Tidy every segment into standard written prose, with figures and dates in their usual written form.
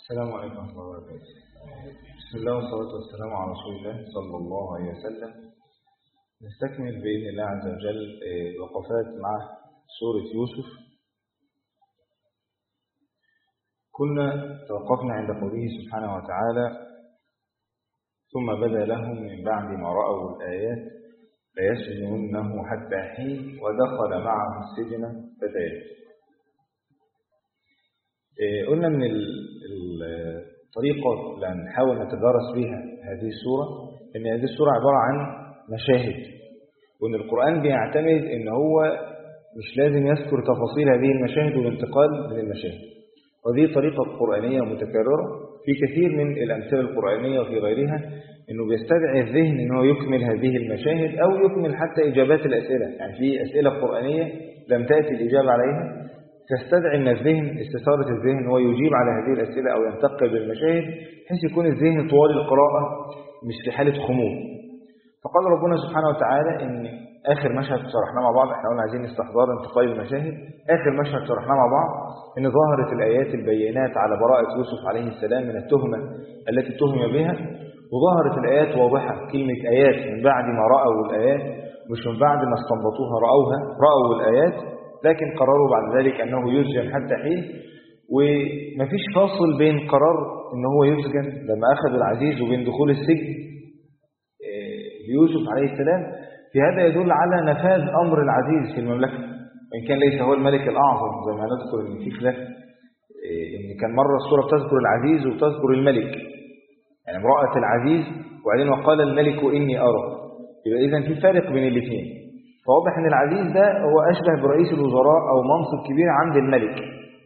السلام عليكم ورحمة الله وبركاته. بسم الله والصلاة والسلام على رسول الله صلى الله عليه وسلم. نستكمل بإذن الله عز وجل وقفات مع سورة يوسف. كنا توقفنا عند قوله سبحانه وتعالى: ثم بدا لهم من بعد ما رأوا الآيات ليسجننه حتى حين ودخل معه السجن فتيان. قلنا من الطريقة اللي هنحاول نتدارس بها هذه السورة ان هذه السورة عبارة عن مشاهد، وان القرآن بيعتمد ان هو مش لازم يذكر تفاصيل هذه المشاهد والانتقال من المشاهد، وهذه طريقة قرآنية متكررة في كثير من الأمثلة القرآنية وفي غيرها، انه بيستدعي الذهن انه يكمل هذه المشاهد او يكمل حتى إجابات الأسئلة. يعني في أسئلة قرآنية لم تأتي الإجابة عليها، تستدعي من الذهن استثارة الذهن هو يجيب على هذه الأسئلة أو ينتقل بالمشاهد بحيث يكون الذهن طوال القراءة مش في حالة خمول. فقال ربنا سبحانه وتعالى إن آخر مشهد شرحناه مع بعض، احنا قلنا عايزين استحضار انتقال المشاهد، آخر مشهد شرحناه مع بعض إن ظهرت الآيات البينات على براءة يوسف عليه السلام من التهمة التي تهم بها، وظهرت الآيات واضحة. كلمة آيات من بعد ما رأوا الآيات، مش من بعد ما استنبطوها، رأوا الآيات، لكن قرروا بعد ذلك أنه يسجن حتى حين. ومفيش فاصل بين قرار أنه هو يسجن لما أخذ العزيز وبين دخول السجن ليوسف عليه السلام. في هذا يدل على نفاذ أمر العزيز في المملكة، وإن كان ليس هو الملك الأعظم زي ما نذكر أن في خلاف، إن كان مرة السورة بتذكر العزيز وتذكر الملك، يعني امرأة العزيز وبعدين وقال الملك إني أرى، يبقى إذن في فارق بين الاثنين. فواضح ان العزيز ده هو أشبه برئيس الوزراء أو منصب كبير عند الملك.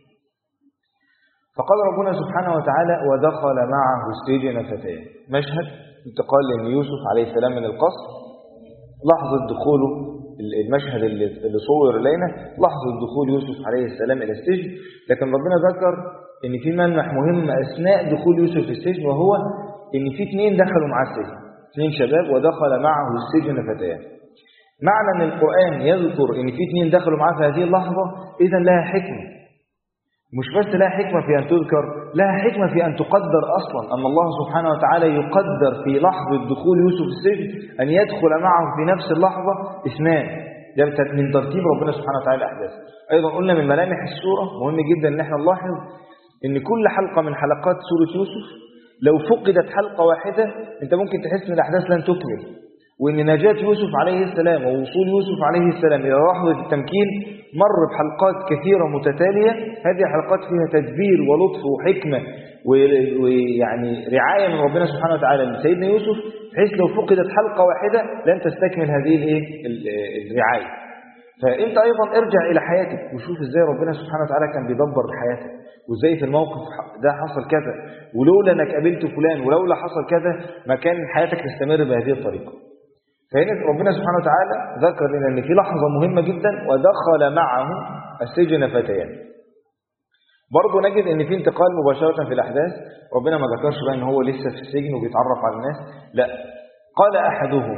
فقال ربنا سبحانه وتعالى: ودخل معه السجن فتيان. مشهد انتقال لأن يوسف عليه السلام من القصر، لحظة دخوله، المشهد اللي صور إلينا لحظة دخول يوسف عليه السلام إلى السجن. لكن ربنا ذكر ان في ملمح مهم أثناء دخول يوسف في السجن، وهو ان في اثنين دخلوا مع السجن، اثنين شباب، ودخل معه السجن فتيان. معنى أن القرآن يذكر أن في اثنين دخلوا معاه في هذه اللحظة إذن لها حكمة، مش بس لها حكمة في أن تذكر، لها حكمة في أن تقدر أصلا. أن الله سبحانه وتعالى يقدر في لحظة دخول يوسف السجن أن يدخل معه في نفس اللحظة اثنان. ده من ترتيب ربنا سبحانه وتعالى الأحداث. أيضا قلنا من ملامح السورة مهم جدا أن احنا نلاحظ أن كل حلقة من حلقات سورة يوسف لو فقدت حلقة واحدة أنت ممكن تحس أن الأحداث لن تكمل، وإن نجاة يوسف عليه السلام ووصول يوسف عليه السلام إلى لحظة التمكين مر بحلقات كثيرة متتالية. هذه حلقات فيها تدبير ولطف وحكمة ويعني رعاية من ربنا سبحانه وتعالى لسيدنا يوسف، بحيث لو فقدت حلقة واحدة لن تستكمل هذه الرعاية. فأنت أيضا ارجع إلى حياتك وشوف إزاي ربنا سبحانه وتعالى كان بيدبر حياتك، وإزاي في الموقف ده حصل كذا، ولولا أنك قابلت فلان، ولولا حصل كذا ما كان حياتك تستمر بهذه الطريقة. فهنا ربنا سبحانه وتعالى ذكر لنا أن في لحظة مهمة جدا: ودخل معه السجن فتيان. برضو نجد أن في انتقال مباشرة في الأحداث. ربنا ما ذكرش بقى أن هو لسه في السجن وبيتعرف على الناس، لا، قال أحدهم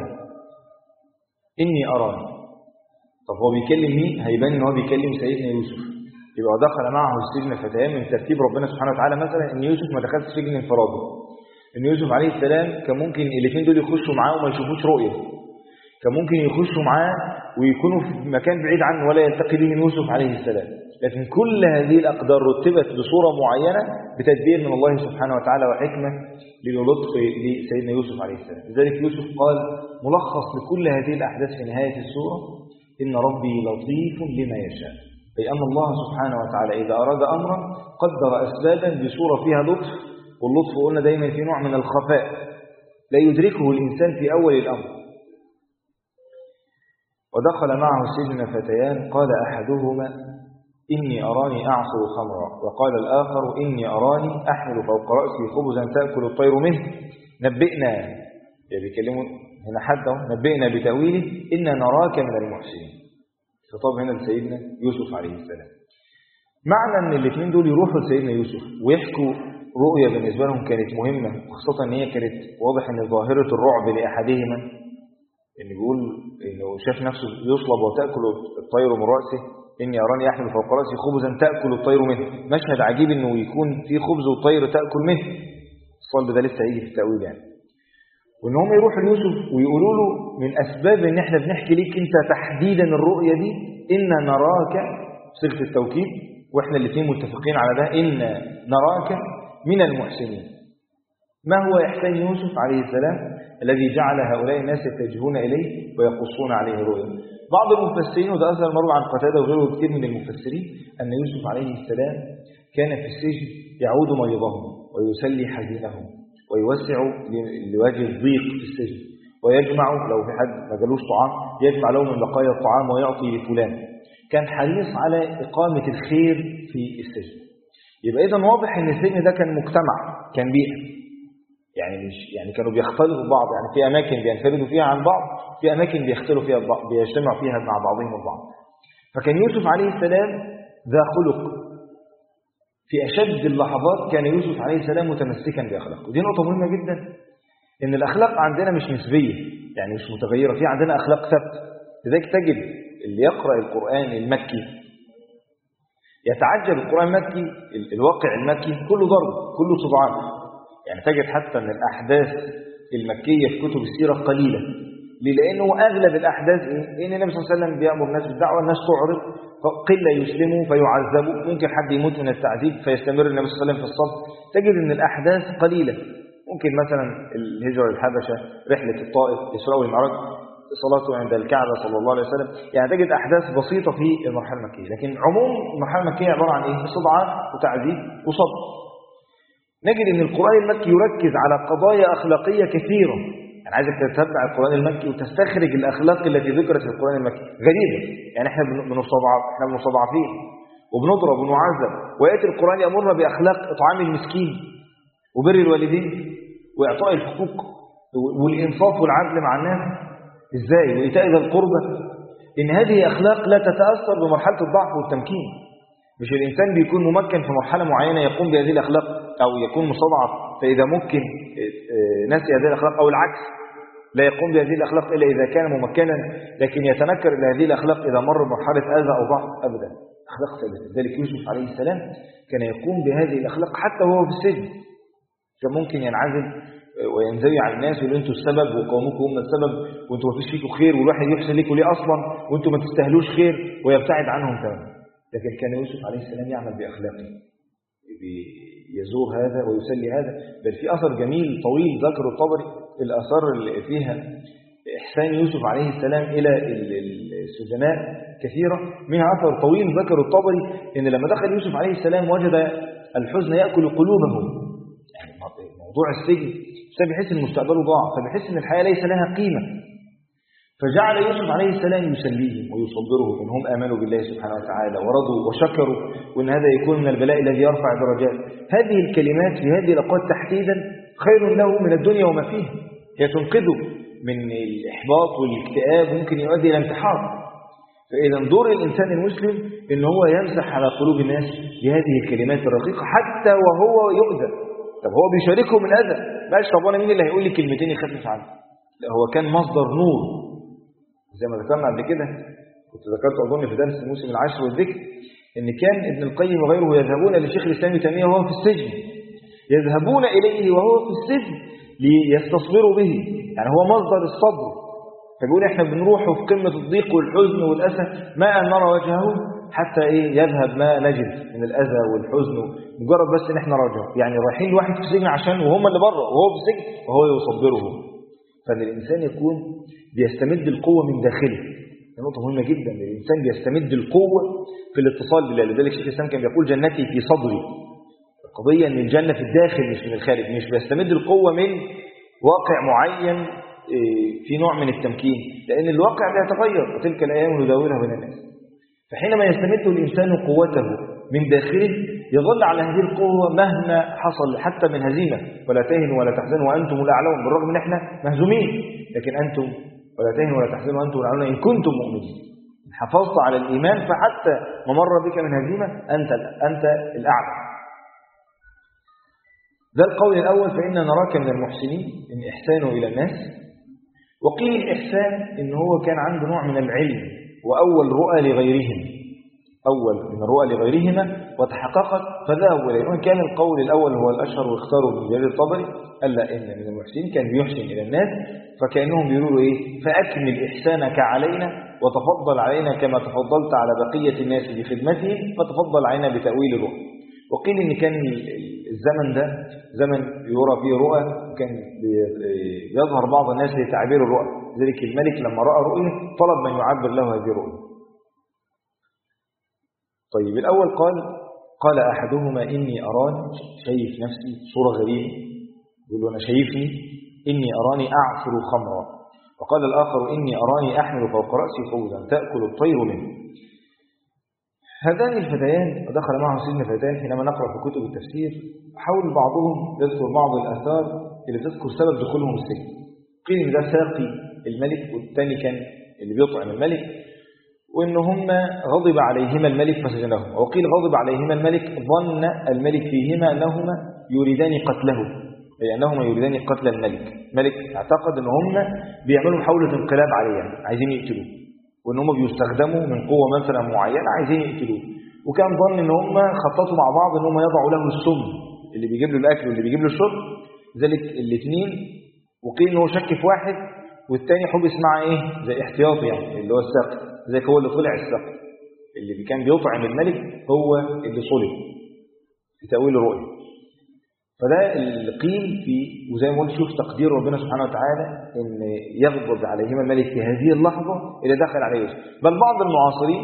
إني أراني. طب هو بيكلم مين؟ هيبان أن هو بيكلم سيدنا يوسف، يبقى ودخل معه السجن فتيان من ترتيب ربنا سبحانه وتعالى. مثلا أن يوسف ما دخلش سجن انفراده، أن يوسف عليه السلام كان ممكن الاثنين دول يخشوا معاه وما يشوفوش رؤية، كان ممكن يخشوا معاه ويكونوا في مكان بعيد عنه ولا يلتقي بهم يوسف عليه السلام. لكن كل هذه الأقدار رتبت بصورة معينة بتدبير من الله سبحانه وتعالى وحكمة للطف لسيدنا يوسف عليه السلام. لذلك يوسف قال ملخص لكل هذه الأحداث في نهاية السورة: إن ربي لطيف لما يشاء. أي أن الله سبحانه وتعالى إذا أراد أمرا قدر أسبابا بصورة فيها لطف، واللطف قلنا دايما في نوع من الخفاء لا يدركه الإنسان في أول الأمر. ودخل معه السجن فتيان قال أحدهما إني أراني أعصر خمرا وقال الآخر إني أراني أحمل فوق رأسي خبزا تأكل الطير منه نبئنا، يعني بيكلموا هنا حده، نبئنا بتأويله إنا نراك من المحسنين. خطاب هنا لسيدنا يوسف عليه السلام. معنى أن الاثنين دول يروحوا لسيدنا يوسف ويحكوا رؤية بالنسبة لهم كانت مهمة، خاصة أن هي كانت واضح أن ظاهرة الرعب لأحدهما، إن بيقول إنه شاف نفسه يصلب وتأكل الطير من رأسه، إني أراني أحمل فوق رأسي خبزا تأكل الطير منه. مشهد عجيب إنه يكون في خبز والطير تأكل منه. الصلب ده لسه هيجي في التأويل يعني. وإن هم يروحوا ليوسف ويقولوا له من أسباب إن إحنا بنحكي ليك أنت تحديدا الرؤية دي إن نراك صيغة التوكيد، وإحنا الاثنين متفقين على ده، إن نراك من المحسنين. ما هو إحسان يوسف عليه السلام الذي جعل هؤلاء الناس يتجهون إليه ويقصون عليه رؤيا؟ بعض المفسرين، وده أثر مروي عن قتادة وغيره كثير من المفسرين، أن يوسف عليه السلام كان في السجن يعود مريضهم ويسلي حزينهم ويوسع لوجه الضيق في السجن، ويجمع لو في حد ما جالوش طعام يجمع له من بقايا الطعام ويعطي لفلان. كان حريص على إقامة الخير في السجن. يبقى إذن واضح أن السجن ده كان مجتمع، كان بيئة، يعني كانوا بيختلطوا ببعض، يعني في أماكن بينفردوا فيها عن بعض، في أماكن بيختلوا فيها بعض، بيجتمعوا فيها مع بعضهم البعض. فكان يوسف عليه السلام ذا خلق. في أشد اللحظات كان يوسف عليه السلام متمسكا بأخلاقه. ودي نقطة مهمة جدا، إن الأخلاق عندنا مش نسبية، يعني مش متغيرة، في عندنا أخلاق ثابتة. لذلك تجد اللي يقرأ القرآن المكي يتعجب. القرآن المكي الواقع المكي كله ضرب، كله صدعان. يعني تجد حتى أن الأحداث المكية في كتب السيرة قليلة. ليه؟ لأنه أغلب الأحداث إن النبي صلى الله عليه وسلم بيأمر الناس بالدعوة، الناس تعرض، قلة يسلموا فيعذبوا، ممكن حد يموت من التعذيب فيستمر النبي صلى الله عليه وسلم في الصبر. تجد أن الأحداث قليلة. ممكن مثلا الهجرة للحبشة، رحلة الطائف، إسراء والمعراج، صلاته عند الكعبة صلى الله عليه وسلم. يعني تجد أحداث بسيطة في المرحلة المكية، لكن عموم المرحلة المكية عبارة عن إيه؟ صدعان وتعذيب وصبر. نجد أن القرآن المكي يركز على قضايا أخلاقية كثيرة. يعني عايزك تتبع القرآن المكي وتستخرج الأخلاق التي ذكرت في القرآن المكي. غريبة، يعني احنا مستضعفين وبنضرب ونعذب، ويأتي القرآن يأمرنا بأخلاق إطعام المسكين وبر الوالدين وإعطاء الحقوق والإنصاف والعدل مع الناس. إزاي؟ وإيتاء ذي القربى. إن هذه أخلاق لا تتأثر بمرحلة الضعف والتمكين. مش الإنسان بيكون ممكن في مرحلة معينة يقوم بهذه الأخلاق، أو يكون مستضعف فإذا ممكن نسي هذه الأخلاق، أو العكس لا يقوم بهذه الأخلاق إلا إذا كان ممكنا، لكن يتنكر إلى هذه الأخلاق إذا مر بمرحلة أذى أو ضعف. أبدا، أخلاق ثابتة. لذلك يوسف عليه السلام كان يقوم بهذه الأخلاق حتى وهو في السجن. كان ممكن ينعزل وينزوي على الناس ويقول أنتوا السبب وقومكم هم السبب وأنتوا ما فيش فيكم خير والواحد يحسن لكم ليه أصلا وأنتوا ما تستاهلوش خير، ويبتعد عنهم تماما. لكن كان يوسف عليه السلام يعمل بأخلاقه، يزور هذا ويسلي هذا. بل في أثر جميل طويل ذكر الطبري، الأثار اللي فيها إحسان يوسف عليه السلام إلى السجناء كثيرة. منها أثر طويل ذكر الطبري إن لما دخل يوسف عليه السلام وجد الحزن يأكل قلوبهم. يعني موضوع السجن بيحس إن مستقبله ضاع، فبيحس إن الحياة ليس لها قيمة. فجعل يوسف عليه السلام يسليهم ويصبرهم إنهم آمنوا بالله سبحانه وتعالى ورضوا وشكروا، وإن هذا يكون من البلاء الذي يرفع درجات. هذه الكلمات في هذه الأوقات تحديدا خير له من الدنيا وما فيها. هي تنقذه من الإحباط والاكتئاب، ممكن يؤدي إلى انتحار. فإذا دور الإنسان المسلم إن هو يمسح على قلوب الناس بهذه الكلمات الرقيقة حتى وهو يؤذى. طب هو بيشاركه من أذى، ماشي، طب وانا مين اللي هيقول لي كلمتين يخفف عنه؟ لا، هو كان مصدر نور. زي ما ذكرنا قبل كده، كنت ذكرت أظن في درس الموسم العاشر والذكر، إن كان ابن القيم وغيره يذهبون لشيخ الإسلام ابن تيمية وهو في السجن، يذهبون إليه وهو في السجن ليستصبروا به، يعني هو مصدر الصبر. فبيقول إحنا بنروح في قمة الضيق والحزن والأسى ما أن نرى وجهه حتى يذهب ما نجد من الأذى والحزن، مجرد بس إن إحنا راجع، يعني رايحين لواحد في السجن عشان وهم اللي بره وهو في السجن وهو يصبره. فإن الإنسان يكون بيستمد القوة من داخله. نقطة مهمة جدا، الإنسان بيستمد القوة في الاتصال بالله. لذلك شيخ الإسلام كان بيقول جنتي في صدري. القضية أن الجنة في الداخل مش من الخارج. مش بيستمد القوة من واقع معين في نوع من التمكين، لأن الواقع بيتغير وتلك الأيام نداولها بين الناس. فحينما يستمد الإنسان قوته من داخله يظل على هذه القوة مهما حصل، حتى من هزيمة. ولا تهنوا ولا تحزنوا وأنتم الأعلون، بالرغم من إحنا مهزومين، لكن أنتم ولا تهنوا ولا تحزنوا وأنتم الأعلون إن كنتم مؤمنين. حافظت على الإيمان، فحتى ما مر بك من هزيمة أنت الأعلى. ده القول الأول، فإن نراك من المحسنين، إن إحسانه إلى الناس. وقيل الإحسان إن هو كان عنده نوع من العلم وأول رؤى لغيرهم. أول من الرؤى لغيرهما وتحققت فذهبوا إليه. وإن كان القول الأول هو الأشهر واختاروا من جرير الطبري ألا إن من المحسنين كان بيحسن إلى الناس، فكأنهم بيقولوا إيه فأكمل إحسانك علينا وتفضل علينا كما تفضلت على بقية الناس بخدمتهم، فتفضل علينا بتأويل الرؤى. وقيل إن كان الزمن ده زمن يرى فيه رؤى، وكان يظهر بعض الناس لتعبير الرؤى، ذلك الملك لما رأى رؤية طلب من يعبر له هذه الرؤية. طيب الأول قال أحدهما إني أراني، شايف نفسي صورة غريبة، يقول له أنا شايفني إني أراني أعصر خمرا. وقال الآخر إني أراني أحمل فوق رأسي فوزا تأكل الطير منه. هذان الفتيان ودخل معهم سجن فتيان، حينما نقرأ في كتب التفسير حاول بعضهم يذكر بعض الآثار اللي تذكر سبب دخولهم السجن. قيل إن ده ساقي الملك، والثاني كان اللي بيطعم الملك، وإن هم غضب عليهما الملك فسجنهم. وقيل غضب عليهما الملك ظن الملك فيهما أنهما يريدان قتله، أي أنهما يريدان قتل الملك. الملك اعتقد أن هم بيعملوا محاولة انقلاب عليه، عايزين يقتلوه، وإن هم بيستخدموا من قوة مثلا معينة عايزين يقتلوه. وكان ظن أن هم خططوا مع بعض أن هم يضعوا له السم اللي بيجيب له الأكل واللي بيجيب له الشرب، ذلك الاثنين. وقيل أنه شك في واحد والتاني حبس مع إيه زي احتياطي، يعني اللي هو الساقي، ذلك هو اللي طلع الساقي اللي كان بيطعم الملك هو اللي صلب في تأويل الرؤية. فده اللي قيل في، وزي ما قلت شوف تقدير ربنا سبحانه وتعالى ان يغضب عليهما الملك في هذه اللحظة اللي دخل عليه يوسف. بل بعض المعاصرين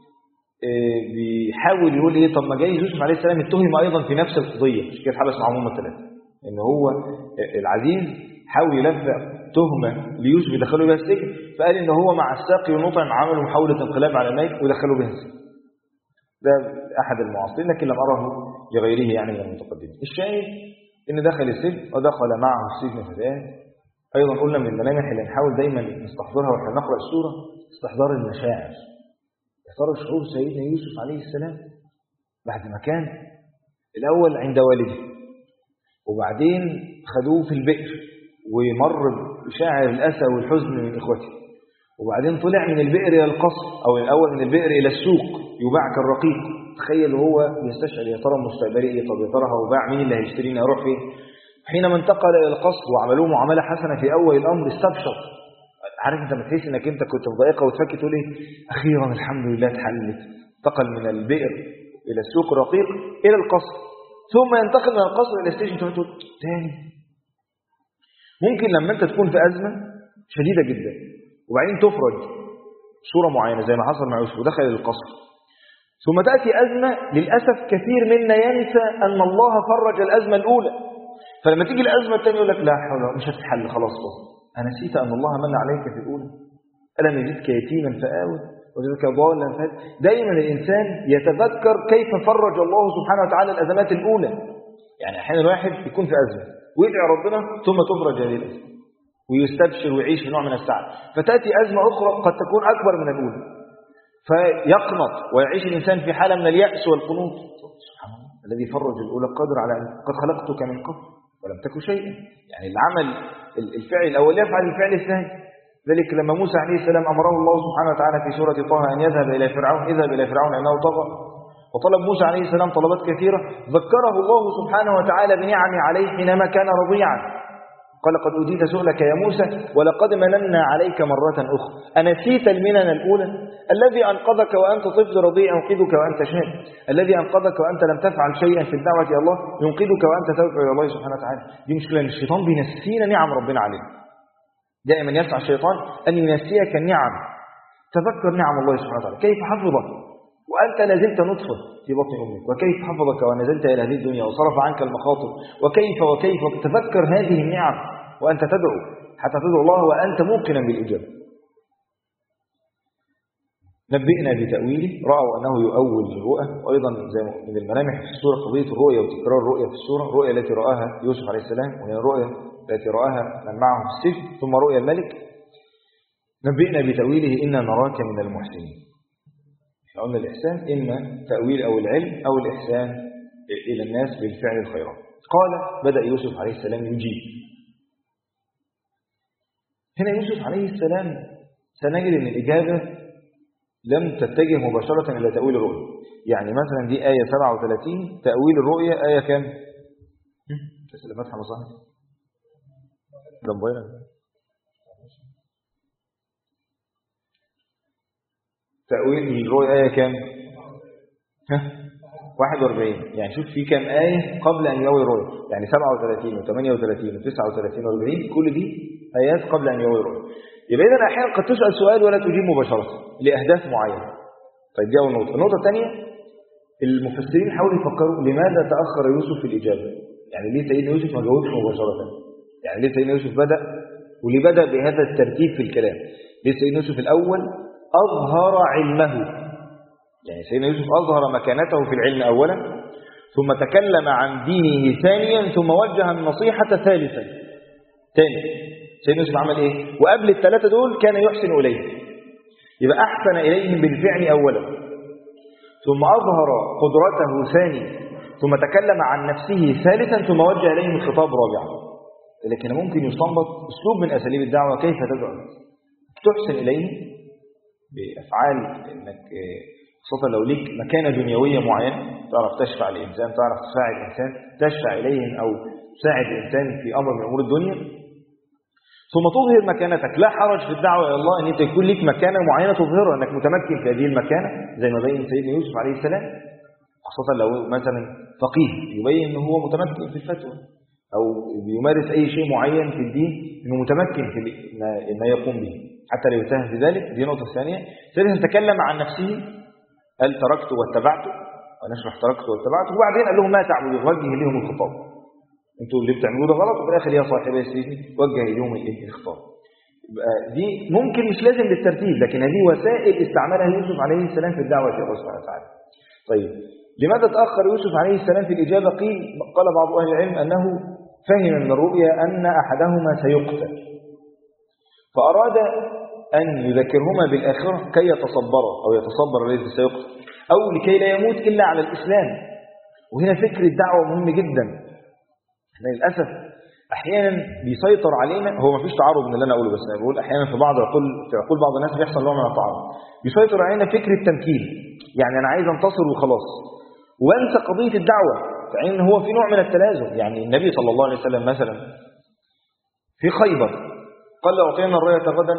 بيحاول يقول ايه طب ما جاي يوسف عليه السلام اتهم ايضا في نفس القضية، مش كده حبس معهم الثلاثة، ان هو العزيز حاول يلفق تهمة ليوسف يدخلوا بها السجن، فقال ان هو مع الساقي والمطعم عملوا محاولة انقلاب على الملك ودخلوا بها السجن. ده أحد المعاصرين، لكن لم أره لغيره يعني من المتقدمين. الشاهد إن دخل السجن ودخل معه السجن فتيان. أيضا قلنا من الملامح اللي نحاول دايما نستحضرها وإحنا نقرأ السورة استحضار المشاعر. يا ترى شعور سيدنا يوسف عليه السلام بعد ما كان الأول عند والده، وبعدين خدوه في البئر ومر بشاعر الأسى والحزن من إخوته، وبعدين طلع من البئر إلى القصر، أو الأول من البئر إلى السوق يباع كالرقيق. تخيل هو يستشعر يا ترى مستقبلي إيه، طب يا ترى هو باع مين اللي هيشتريني أروح فين. حينما انتقل إلى القصر وعملوه معاملة حسنة في أول الأمر استبشر. عارف أنت متحس إنك أنت كنت في ضائقة وتفكر تقول إيه أخيرا الحمد لله اتحلت. انتقل من البئر إلى السوق الرقيق إلى القصر، ثم ينتقل من القصر إلى السجن. تقول تاني ممكن لما أنت تكون في أزمة شديدة جدا وبعدين تفرج صورة معينة زي ما حصل مع يوسف ودخل القصر، ثم تأتي أزمة للأسف كثير منا ينسى أن الله فرج الأزمة الأولى، فلما تيجي الأزمة الثانية يقول لك لا حول مش هتتحل خلاص بقى. أنا نسيت أن الله من عليك في الأولى، ألم يجدك يتيما فآوى وجدك ضالا فهدى. دائما الإنسان يتذكر كيف فرج الله سبحانه وتعالى الأزمات الأولى. يعني أحيانا الواحد يكون في أزمة ويدعي ربنا ثم تفرج هذه الأزمة ويستبشر ويعيش في نوع من السعادة، فتأتي أزمة أخرى قد تكون أكبر من الأولى فيقنط ويعيش الإنسان في حالة من اليأس والقنوط. سبحان الله الذي فرج الأولى قادر على أن قد خلقتك من قبل ولم تك شيئا. يعني العمل الفعل الأول يفعل الفعل الثاني. ذلك لما موسى عليه السلام أمره الله سبحانه وتعالى في سورة طه أن يذهب إلى فرعون، اذهب إلى فرعون إنه طغى، وطلب موسى عليه السلام طلبات كثيرة ذكره الله سبحانه وتعالى بنعمه عليه حينما كان رضيعا. قال قد أوتيت سؤلك يا موسى ولقد مننا عليك مرة أخرى أنسيت المنن الأولى. الذي أنقذك وأنت طفل رضيع ينقذك وأنت شاب، الذي أنقذك وأنت لم تفعل شيئا في الدعوة إلى الله ينقذك وأنت تدعو إلى الله سبحانه وتعالى. دي مشكلة، الشيطان بينسينا نعم ربنا علينا. دائما يسعى الشيطان أن ينسيك النعم. تذكر نعم الله سبحانه وتعالى، كيف حفظك وأنت لازلت نطفة في بطن أمك، وكيف حفظك ونزلت إلى هذه الدنيا وصرف عنك المخاطر، وكيف تذكر هذه النعم وأنت تدعو حتى تدعو الله وأنت موقنا بالإجابة. نبئنا بتأويله، رأوا أنه يؤول الرؤى. وأيضا زي من الملامح في السورة قضية الرؤية وتكرار الرؤية في السورة، الرؤية التي رآها يوسف عليه السلام وهي الرؤية التي رآها من معه في السجن، ثم رؤيا الملك. نبئنا بتأويله إنا نراك من المحسنين. قلنا الإحسان إما تأويل أو العلم أو الإحسان إلى الناس بالفعل الخيرات. قال بدأ يوسف عليه السلام يجيب. هنا يوسف عليه السلام سنجد أن الإجابة لم تتجه مباشرة إلى تأويل الرؤية. يعني مثلا دي آية 37 تأويل الرؤية آية كام؟ تسأل فتحة مصاحب ده موبايلك. تأويل الرؤية آية كام؟ 41. يعني شوف في كام آية قبل أن يأوي الرؤية، يعني 37 و38 و39 و40 كل دي آيات قبل أن يأوي الرؤية. يبقى إذن أحيانا قد تسأل سؤال ولا تجيب مباشرة لأهداف معينة. طيب دي أول نقطة. النقطة الثانية، المفسرين حاولوا يفكروا لماذا تأخر يوسف في الإجابة؟ يعني ليه سيدنا يوسف ما جاوبش مباشرة؟ يعني ليه سيدنا يوسف بدأ، وليه بدأ بهذا الترتيب في الكلام؟ ليه سيدنا يوسف الأول أظهر علمه؟ يعني سيدنا يوسف أظهر مكانته في العلم أولا، ثم تكلم عن دينه ثانيا، ثم وجه النصيحة ثالثا. ثاني سيدنا يوسف عمل إيه؟ وقبل الثلاثة دول كان يحسن إليهم، يبقى أحسن إليهم بالفعل أولا، ثم أظهر قدرته ثانيا، ثم تكلم عن نفسه ثالثا، ثم وجه إليهم الخطاب رابعا. لكن ممكن يستنبط أسلوب من أساليب الدعوة كيف تدعو تحسن إليهم بأفعال، إنك خاصة لو ليك مكانة دنيوية معينة تعرف تشفع الإنسان، تعرف تساعد الإنسان، تشفع إليهم أو تساعد الإنسان في أمر من أمور الدنيا، ثم تظهر مكانتك. لا حرج في الدعوة إلى الله أن أنت يكون لك مكانة معينة تظهرها، أنك متمكن في هذه المكانة زي ما بين سيدنا يوسف عليه السلام، خاصة لو مثلا فقيه يبين أنه هو متمكن في الفتوى أو بيمارس أي شيء معين في الدين، أنه متمكن في ما يقوم به حتى لا يتهم في ذلك. دي نقطة ثانية. ثالثا تكلم عن نفسه، قال تركت واتبعته، ونشرح تركت واتبعته، وبعدين قال لهم ما تعبدوا، وجه لهم الخطاب، انتوا اللي بتعملوه ده غلط، وفي الاخر يا صاحبي السجن وجه لهم الخطاب. دي ممكن مش لازم بالترتيب، لكن هذه وسائل استعملها يوسف عليه السلام في الدعوة إلى الله سبحانه وتعالى. طيب لماذا تأخر يوسف عليه السلام في الإجابة؟ قال بعض أهل العلم أنه فهم من الرؤيا أن أحدهما سيقتل، فأراد أن يذكرهما بالآخرة كي يتصبرا أو يتصبر الذي سيقتل، أو لكي لا يموت إلا على الإسلام. وهنا فكر الدعوة مهم جدا. احنا للأسف أحيانا بيسيطر علينا، هو ما فيش تعارض من اللي أنا أقوله، بس أنا بقول أحيانا في عقول بعض الناس بيحصل نوع من التعارض. بيسيطر علينا فكر التمكين، يعني أنا عايز أنتصر وخلاص، وأنسى قضية الدعوة، فإن هو في نوع من التلازم. يعني النبي صلى الله عليه وسلم مثلا في خيبر قال أعطينا الراية غدا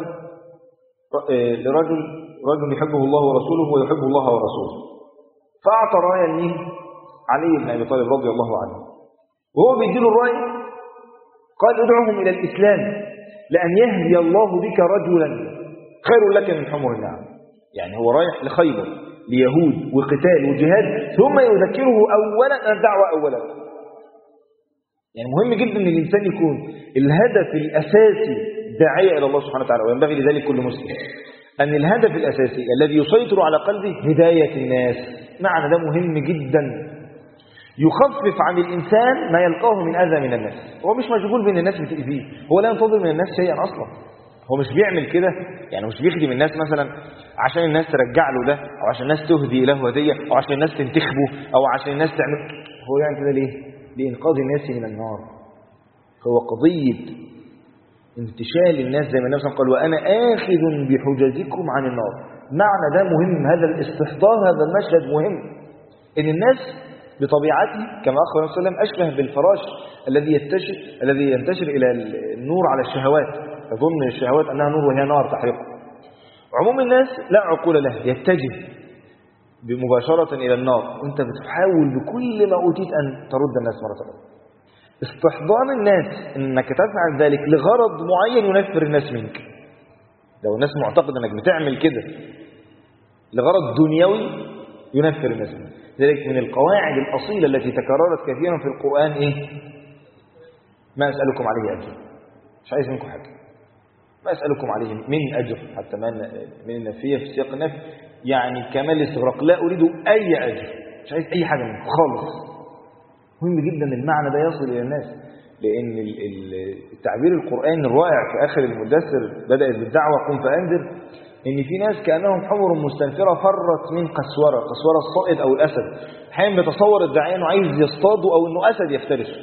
رجل يحبه الله ورسوله ويحب الله ورسوله، فأعطى راية لمين؟ علي بن أبي طالب رضي الله عنه، وهو بيديله الراية قال ادعوهم إلى الإسلام لأن يهدي الله بك رجلا خير لك من حمر النعم. يعني هو رايح لخيبر ليهود وقتال وجهاد، ثم يذكره أولا الدعوة أولا. يعني مهم جدا أن الإنسان يكون الهدف الأساسي داعية إلى الله سبحانه وتعالى، وينبغي لذلك كل مسلم أن الهدف الأساسي الذي يسيطر على قلبه هداية الناس. معنى ده مهم جدا، يخفف عن الإنسان ما يلقاه من أذى من الناس. هو مش مشغول بأن الناس بتأذيه، هو لا ينتظر من الناس شيئا أصلا، هو مش بيعمل كده، يعني مش بيخدم الناس مثلا عشان الناس ترجع له ده، أو عشان الناس تهدي له هدية، أو عشان الناس تنتخبه، أو عشان الناس تعمل. هو يعمل كده ليه؟ لإنقاذ الناس من النار. هو قضية انتشال الناس زي ما النبي صلى الله عليه وسلم قال وأنا آخذ بحججكم عن النار. معنى ده مهم، هذا الاستحضار، هذا المشهد مهم. إن الناس بطبيعته كما أخبر النبي صلى الله عليه وسلم أشبه بالفراش الذي ينتشر إلى النور على الشهوات، يظن الشهوات أنها نور وهي نار تحرقه. عموم الناس لا عقول له، يتجه بمباشرة إلى النار، وأنت بتحاول بكل ما أوتيت أن ترد الناس مرة أخرى. استحضان الناس أنك تفعل ذلك لغرض معين ينفر الناس منك. لو الناس معتقد أنك بتعمل كده لغرض دنيوي ينفر الناس منك. ذلك من القواعد الأصيلة التي تكررت كثيرا في القرآن إيه؟ ما أسألكم عليه أجر، مش عايز منكم حاجة، ما أسألكم عليه من أجر، حتى من النفية في سياق النفي، يعني كمال الاستغراق، لا أريد أي أجر، مش عايز أي حاجة منكم خالص. مهم جدا المعنى ده يصل إلى الناس، لأن التعبير القرآني الرائع في آخر المدثر بدأت بالدعوة قم فأنذر، إن في ناس كأنهم حمر مستنفرة فرت من قسورة الصائد أو الأسد. أحيانا بيتصور الداعية إنه عايز يصطاده أو إنه أسد يفترسه.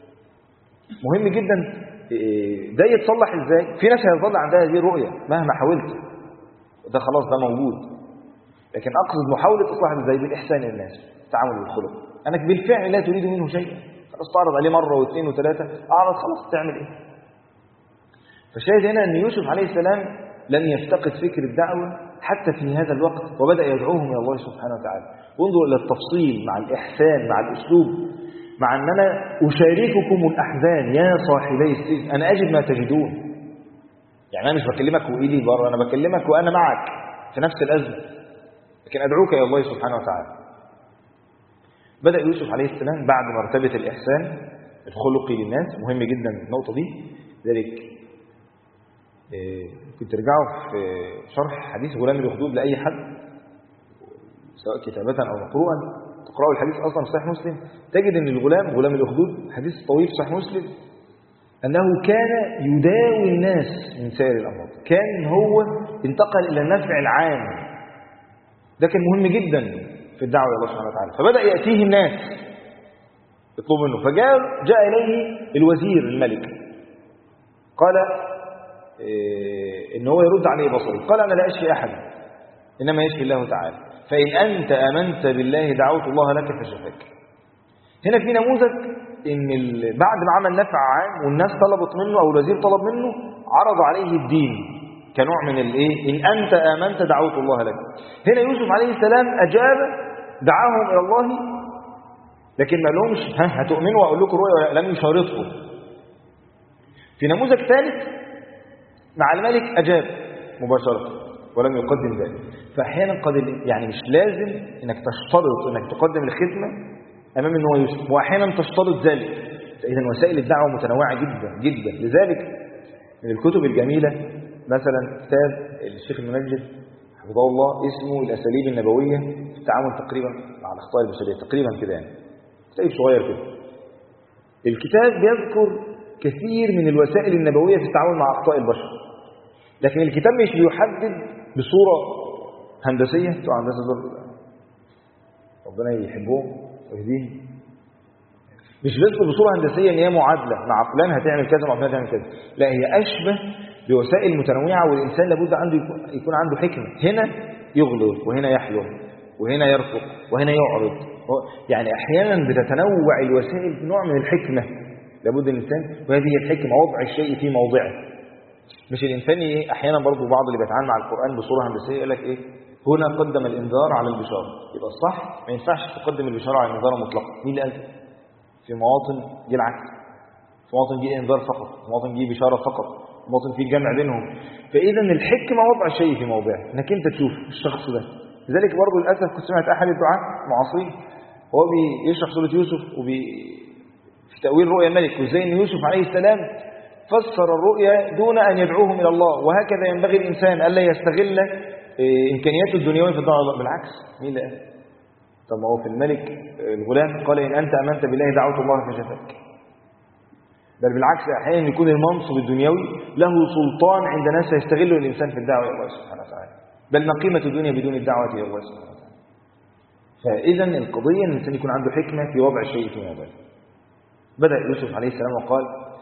مهم جدا ده يتصلح إزاي؟ في ناس هيظل عندها هذه الرؤية مهما حاولت، ده خلاص ده موجود، لكن أقصد محاولة إصلاح ازاي؟ بالإحسان للناس، التعامل بالخلق. أنك بالفعل لا تريد منه شيء، خلاص تعرض عليه مرة واثنين وثلاثة، أعرض خلاص تعمل إيه؟ فشاهد هنا أن يوسف عليه السلام لم يفتقد فكر الدعوة حتى في هذا الوقت، وبدأ يدعوهم إلى الله سبحانه وتعالى. وانظر إلى التفصيل مع الإحسان مع الأسلوب، مع أن أنا أشارككم الأحزان يا صاحبي السجن، أنا أجد ما تجدون. يعني أنا مش بكلمك وإيلي بره، أنا بكلمك وأنا معك في نفس الأزمة، لكن أدعوك إلى الله سبحانه وتعالى. بدأ يوسف عليه السلام بعد مرتبة الإحسان الخلقي للناس، مهم جدا النقطة دي، ذلك كنت ترجعوا في شرح حديث غلام الأخدود لأي حد سواء كتابة أو مقروءا، تقرأوا الحديث أصلا في صحيح مسلم، تجد أن غلام الأخدود حديث طويل في صحيح مسلم، أنه كان يداوي الناس من سائر الأمراض، كان هو انتقل إلى النفع العام، ده كان مهم جدا في الدعوة إلى الله سبحانه وتعالى. فبدأ يأتيه الناس يطلب منه، فجاء إليه الوزير الملك، قال إن هو يرد عليه بصري، قال أنا لا أشفي أحد إنما يشفي الله تعالى، فإن أنت آمنت بالله دعوت الله لك فشفاك. هنا في نموذج إن بعد ما عمل نفع عام والناس طلبت منه أو الوزير طلب منه، عرض عليه الدين كنوع من الإيه؟ إن أنت آمنت دعوت الله لك. هنا يوسف عليه السلام أجاب، دعاهم إلى الله، لكن ما لهمش هتؤمنوا وأقول لكم رؤيا، لم يشارطهم. في نموذج ثالث مع الملك أجاب مباشرة ولم يقدم ذلك. فأحيانا قد يعني مش لازم إنك تشترط إنك تقدم الخدمة أمام إن هو يوسف، وأحيانا تشترط ذلك. إذن وسائل الدعوة متنوعة جدا جدا. لذلك من الكتب الجميلة مثلا كتاب الشيخ المنجد حفظه الله اسمه الأساليب النبوية في التعامل تقريبا مع الأخطاء البشرية، تقريبا كده يعني، كتاب صغير كده. الكتاب بيذكر كثير من الوسائل النبوية في التعامل مع أخطاء البشر، لكن الكتاب مش بيحدد بصورة هندسية، بتوع هندسة دول ربنا يحبهم ويهديهم، مش بيذكر بصورة هندسية ان هي معادلة مع فلان هتعمل كذا مع فلان هتعمل كذا، لا هي أشبه بوسائل متنوعة، والإنسان لابد عنده يكون عنده حكمة، هنا يغلط وهنا يحلم وهنا يرفق وهنا يعرض، يعني أحيانا بتتنوع الوسائل بنوع من الحكمة لابد الإنسان، وهذه الحكمة وضع الشيء في موضعه. مش الإنسان إيه أحيانا برضو بعض اللي بيتعامل مع القرآن بصورة هندسية يقول لك إيه هنا قدم الإنذار على البشارة، يبقى الصح ما ينفعش تقدم البشارة على الإنذار مطلقا. مين اللي قال كده؟ في مواطن دي العكس، في مواطن دي إنذار فقط، في مواطن دي بشارة فقط، في مواطن في جمع بينهم. فإذا الحكمة وضع الشيء في موضعه، إنك أنت تشوف الشخص ده. لذلك برضو للأسف كنت سمعت أحد الدعاة المعاصرين وهو بيشرح سورة يوسف في تأويل رؤيا الملك، وإزاي إن يوسف عليه السلام فسر الرؤيا دون أن يدعوهم إلى الله، وهكذا ينبغي الإنسان ألا يستغل إمكانياته الدنيوية في الدعوة الله. بالعكس، مين اللي قال؟ طب ما هو في الملك الغلام قال إن أنت آمنت بالله دعوت الله فشفاك. بل بالعكس أحيانا يكون المنصب الدنيوي له سلطان عند ناس يستغله الإنسان في الدعوة إلى الله سبحانه وتعالى، بل ما قيمة الدنيا بدون الدعوة إلى الله سبحانه وتعالى. فإذا القضية أن الإنسان يكون عنده حكمة في وضع الشيء في موضعه. بدأ يوسف عليه السلام وقال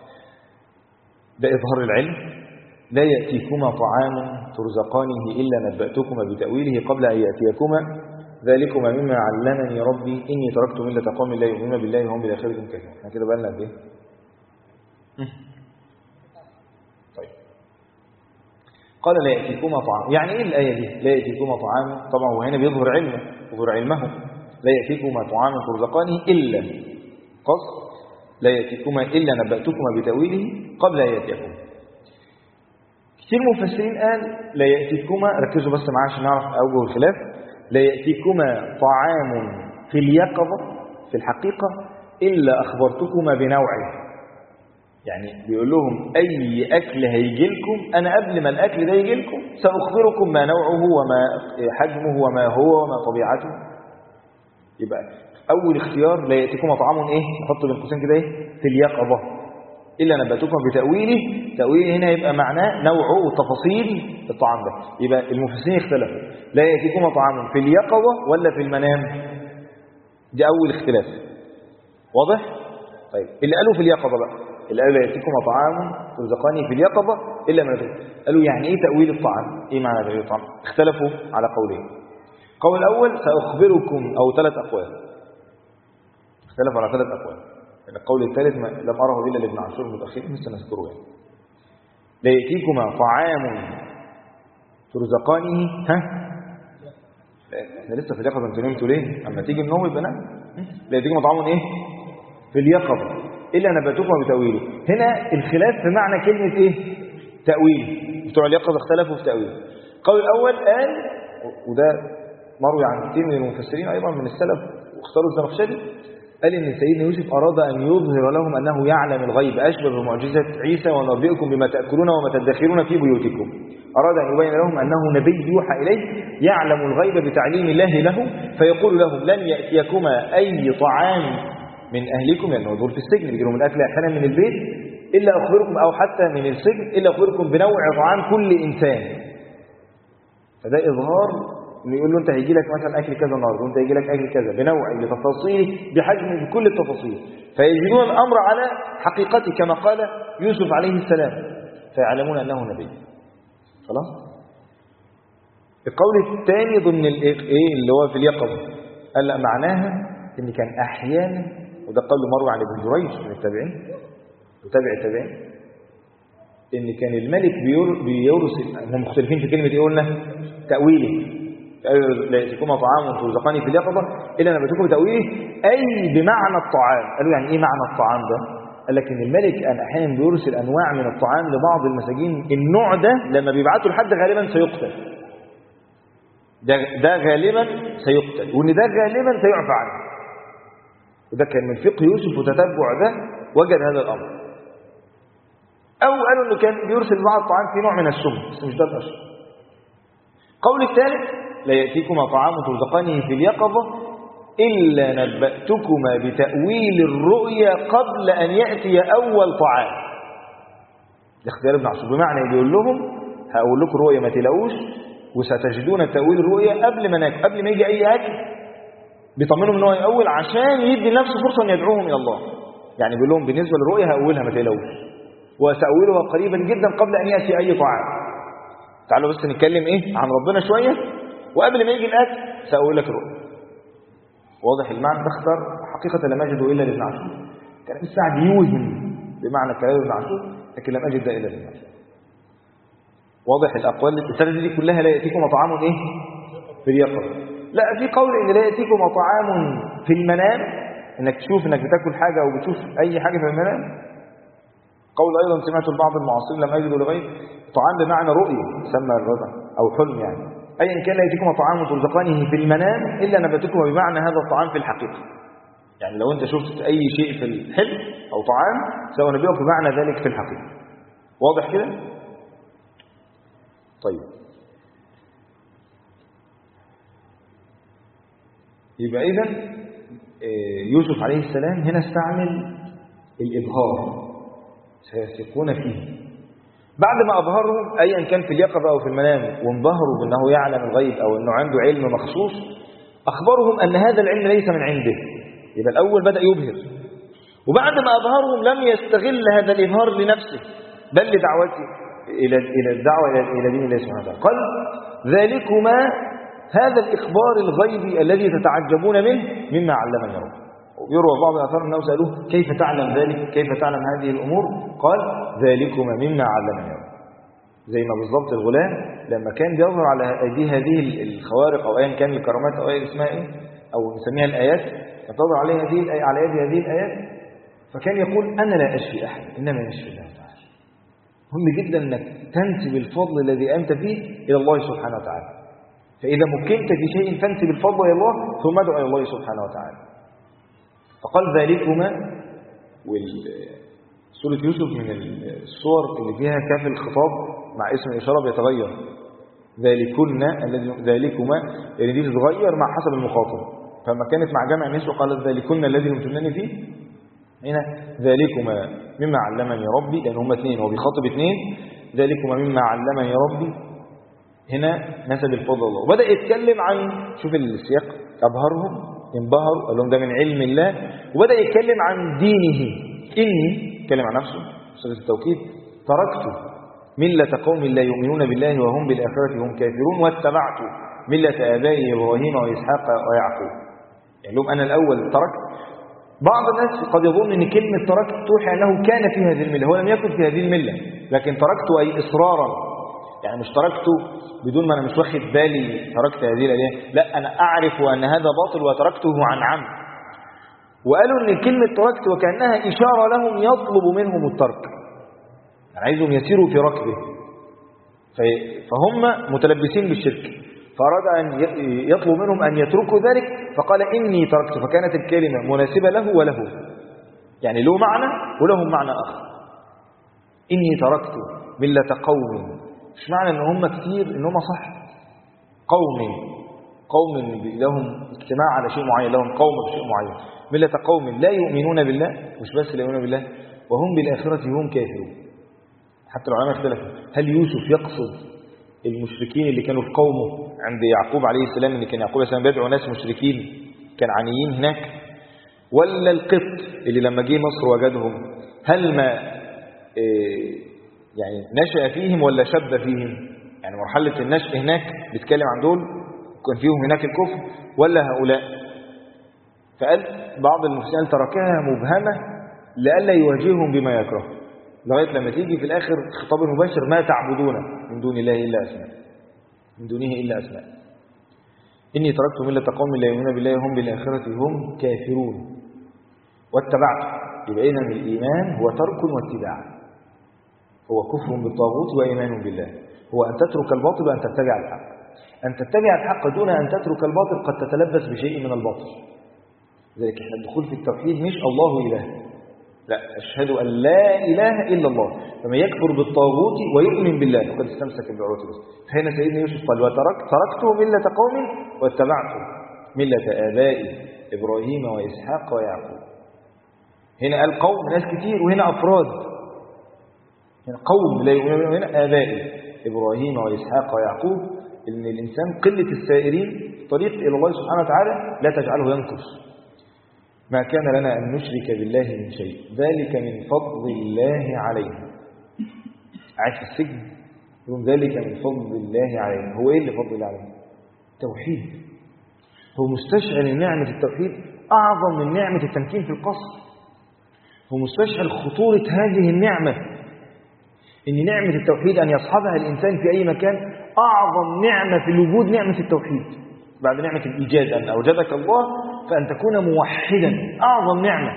ده إظهار العلم، لا يأتيكما طعام ترزقانه إلا نبأتكما بتأويله قبل أن يأتيكما ذلكما مما علمني ربي إني تركت ملة قوم لا يؤمنون بالله وهم بالآخرة هم كافرون. احنا كده بقى لنا قد إيه؟ طيب قال لا يأتيكما طعام، يعني إيه الآية دي؟ لا يأتيكما طعام، طبعا هو هنا بيظهر علمه يظهر علمه، لا يأتيكما طعام ترزقانه إلا قصد لا يأتيكما إلا نبأتكما بتأويله قبل أن يأتيكما. كثير مفسرين قال لا يأتيكما، ركزوا بس معايا عشان نعرف أوجه الخلاف، لا يأتيكما طعام في اليقظة في الحقيقة إلا أخبرتكما بنوعه. يعني بيقول لهم أي أكل هيجي لكم أنا قبل ما الأكل ده يجي لكم سأخبركم ما نوعه وما حجمه وما هو وما طبيعته. يبقى أول اختيار لا يأتيكما طعام إيه؟ نحط بين قوسين كده إيه؟ في اليقظة إلا نبأتكم بتأويله. تأويله هنا يبقى معناه نوعه وتفاصيل الطعام ده. يبقى المفسرين اختلفوا، لا يأتيكما طعام في اليقظة ولا في المنام؟ دي أول اختلاف، واضح؟ طيب اللي قالوا في اليقظة بقى، اللي قالوا لا يأتيكما طعام ترزقاني في اليقظة إلا ما نبأتكم، قالوا يعني إيه تأويل الطعام؟ إيه معنى تأويل الطعام؟ اختلفوا على قولين. القول الأول سأخبركم، أو 3 أقوال، اختلفوا على 3 أقوال. القول الثالث لم أره إلا لابن عاشور المتأخرين سنذكره يعني. لا يأتيكما طعام ترزقانه احنا لسه في اليقظة، انتوا نمتوا ليه؟ اما تيجي النوم يبقى نام. لا يأتيكما طعام ايه؟ في اليقظة إلا نبأتكما بتأويله. هنا الخلاف في معنى كلمة ايه؟ تأويل. بتوع اليقظة اختلفوا في تأويل. القول الأول قال، وده مروي عن كثير من المفسرين أيضا من السلف واختاروا الزمخشري، قال إن سيدنا يوسف أراد أن يظهر لهم أنه يعلم الغيب أشبه بمعجزة عيسى ونبئكم بما تأكلون وما تدخرون في بيوتكم. أراد أن يبين لهم أنه نبي يوحى إليه يعلم الغيب بتعليم الله له، فيقول لهم لن يأتيكما أي طعام من أهلكم، لأنه دول في السجن بيجيلهم الأكل أحيانا من البيت، إلا أخبركم، أو حتى من السجن، إلا أخبركم بنوع طعام كل إنسان. فده إظهار إنه يقول له أنت هيجي لك مثلا أكل كذا النهارده، وأنت هيجي لك أكل كذا بنوع بتفاصيل بحجم بكل التفاصيل، فيجدون الأمر على حقيقته كما قال يوسف عليه السلام، فيعلمون أنه نبي. خلاص. القول الثاني ضمن اللي هو في اليقظة، قال لا، معناها إن كان أحيانا، وده قول مروي عن ابن جريج من التابعين وتابع التابعين، إن كان الملك بيورث. هم مختلفين في كلمة إيه قلنا؟ تأويله. لا يأتيكما طعام ترزقاني في اليقظة إلا نبأتكم بتأويله، أي بمعنى الطعام. قالوا يعني إيه معنى الطعام ده؟ قال لك إن الملك كان أحيانا بيرسل أنواع من الطعام لبعض المساجين، النوع ده لما بيبعته لحد غالبا سيقتل، ده غالبا سيقتل، وإن ده غالبا سيعفى عنه. وده كان من فقه يوسف وتتبع ده وجد هذا الأمر. أو قالوا إنه كان بيرسل بعض الطعام في نوع من السم، بس مش ده الأشهر. قول الثالث لا يأتيكما طعام ترزقانه في اليقظة إلا نبأتكما بتأويل الرؤيا قبل أن يأتي أول طعام. الاختيار ابن عاشور، بمعنى يقول لهم هقول لكم رؤيا ما تلاقوش، وستجدون تأويل الرؤيا قبل ما ناكل، قبل ما يجي أي أكل بيطمنهم ان هو يأول عشان يدي لنفسه فرصة أن يدعوهم إلى الله. يعني بيقول لهم بالنسبة للرؤيا هأولها ما تلاقوش، وسأولها قريبا جدا قبل أن يأتي أي طعام. تعالوا بس نتكلم إيه عن ربنا شوية، وقبل ما يجي الأكل سأقول لك الرؤيا. واضح المعنى؟ تختار حقيقة لم أجده إلا لابن عاشور. كان السعد يوهم بمعنى كلام ابن عاشور، لكن لم أجد ده إلا لابن عاشور. واضح الأقوال الثلاثة دي كلها لا يأتيكم طعام إيه؟ في اليقظة. لا، في قول إن لا يأتيكم طعام في المنام، إنك تشوف إنك بتاكل حاجة أو بتشوف أي حاجة في المنام. قول أيضا سمعت البعض المعاصرين لم أجدوا لغير طعام بمعنى رؤية سمى الرضا أو حلم. يعني أيا كان لا يأتيكم طعام ترزقانه في المنام إلا نبأتكم بمعنى هذا الطعام في الحقيقة. يعني لو أنت شفت أي شيء في الحلم أو طعام سأنبئك بمعنى ذلك في الحقيقة. واضح كده؟ طيب، يبقى إذن يوسف عليه السلام هنا استعمل الإبهار، سيثقون فيه. بعد ما أظهرهم أيا كان في اليقظة أو في المنام وانبهروا بأنه يعلم الغيب أو أنه عنده علم مخصوص، أخبرهم أن هذا العلم ليس من عنده. يبقى الأول بدأ يبهر، وبعد ما أظهرهم لم يستغل هذا الإبهار لنفسه بل لدعوته إلى الدعوة إلى دين الله سبحانه وتعالى. قال ذلكما، هذا الإخبار الغيبي الذي تتعجبون منه مما علمني ربي. ويروى بعض الآثار أنه سألوه كيف تعلم ذلك، كيف تعلم هذه الأمور؟ قال ذلكما مما علمني ربي. زي ما بالضبط الغلام لما كان بيظهر على أيديه هذه الخوارق أو أيا كان الكرامات أو أي اسمها إيه أو نسميها الآيات، تظهر عليه على يد هذه الآيات، فكان يقول أنا لا أشفي أحد إنما يشفي الله تعالى. مهم جدا أنك تنسب الفضل الذي أنت فيه إلى الله سبحانه وتعالى. فإذا مكنت في شيء فانسب الفضل إلى الله ثم ادعو إلى الله سبحانه وتعالى. فقال ذلكما، وسورة يوسف من الصور اللي فيها كاف الخطاب مع اسم الإشارة بيتغير. ذلكما يعني دي تتغير مع حسب المخاطب. فلما كانت مع جمع نسوة قالت ذلكن الذي يمتنني فيه، هنا ذلكما مما علمني ربي، لأن هم اثنين هو بيخاطب اثنين. ذلكما مما علمني ربي، هنا نسب الفضل الله، وبدأ يتكلم عن، شوف السياق، أبهرهم انبهروا قال لهم ده من علم الله، وبدأ يتكلم عن دينه. إني يتكلم عن نفسه صيغة التوكيد، تركت ملة قوم لا يؤمنون بالله وهم بالآخرة هم كافرون واتبعت ملة آبائي إبراهيم وإسحاق ويعقوب. يعني لهم أنا الأول تركت. بعض الناس قد يظن أن كلمة تركت توحي أنه كان في هذه الملة، هو لم يكن في هذه الملة، لكن تركت أي إصرارا، يعني مش تركت بدون ما أنا مش واخد بالي تركت هذه الآلهة، لا أنا أعرف أن هذا باطل وتركته عن عمد. وقالوا أن كلمة تركت وكأنها إشارة لهم يطلب منهم الترك، يعني عايزهم يسيروا في ركبه، فهم متلبسين بالشرك، فأراد أن يطلب منهم أن يتركوا ذلك، فقال إني تركت، فكانت الكلمة مناسبة له وله، يعني له معنى ولهم معنى آخر. إني تركت ملة قوم، مش معنى أن هم كتير إن هم صح، قوم لهم اجتماع على شيء معين، لهم قوم بشيء معين، ملة قوم لا يؤمنون بالله، مش بس لا يؤمنون بالله، وهم بالآخرة هم كافرون. حتى العلماء اختلفوا هل يوسف يقصد المشركين اللي كانوا في قومه عند يعقوب عليه السلام، اللي كان يعقوب عليه السلام بيدعو ناس مشركين كنعانيين هناك، ولا القبط اللي لما جه مصر وجدهم، هل ما يعني نشأ فيهم ولا شب فيهم؟ يعني مرحلة النشأ هناك بيتكلم عن دول كان فيهم هناك الكفر ولا هؤلاء؟ فقال بعض المفسرين تركها مبهمة لئلا يواجههم بما يكره، لغاية لما تيجي في الآخر خطاب المباشر ما تعبدون من دون الله إلا أسماء، من دونه إلا أسماء. إني تركت ملة قوم لا يؤمنون بالله هم بالآخرة هم كافرون واتبعت. يبقى إذن الإيمان هو ترك واتباع، هو كفر بالطاغوت وإيمان بالله، هو أن تترك الباطل وأن تتبع الحق. أن تتبع الحق دون أن تترك الباطل قد تتلبس بشيء من الباطل. ذلك احنا الدخول في التوحيد مش الله إله، لا، أشهد أن لا إله إلا الله، فمن يكفر بالطاغوت ويؤمن بالله فقد استمسك بالعروة الوثقى. فهنا سيدنا يوسف قال تركت ملة قوم واتبعت ملة آبائي إبراهيم وإسحاق ويعقوب. هنا قال قوم ناس كتير، وهنا أفراد، هنا قوم لا يؤمنون، هنا آبائي إبراهيم وإسحاق ويعقوب. إن الإنسان قلة السائرين طريق إلى الله سبحانه وتعالى لا تجعله ينكس. ما كان لنا أن نشرك بالله من شيء، ذلك من فضل الله علينا. قاعد في السجن يقول ذلك من فضل الله علينا. هو إيه اللي فضل الله علينا؟ توحيد. هو مستشعر أن نعمة التوحيد أعظم من نعمة التمكين في القصر. هو مستشعر خطورة هذه النعمة، إن نعمة التوحيد أن يصحبها الإنسان في أي مكان أعظم نعمة في الوجود نعمة التوحيد بعد نعمة الإيجاد، أن أوجدك الله فأن تكون موحدا أعظم نعمة.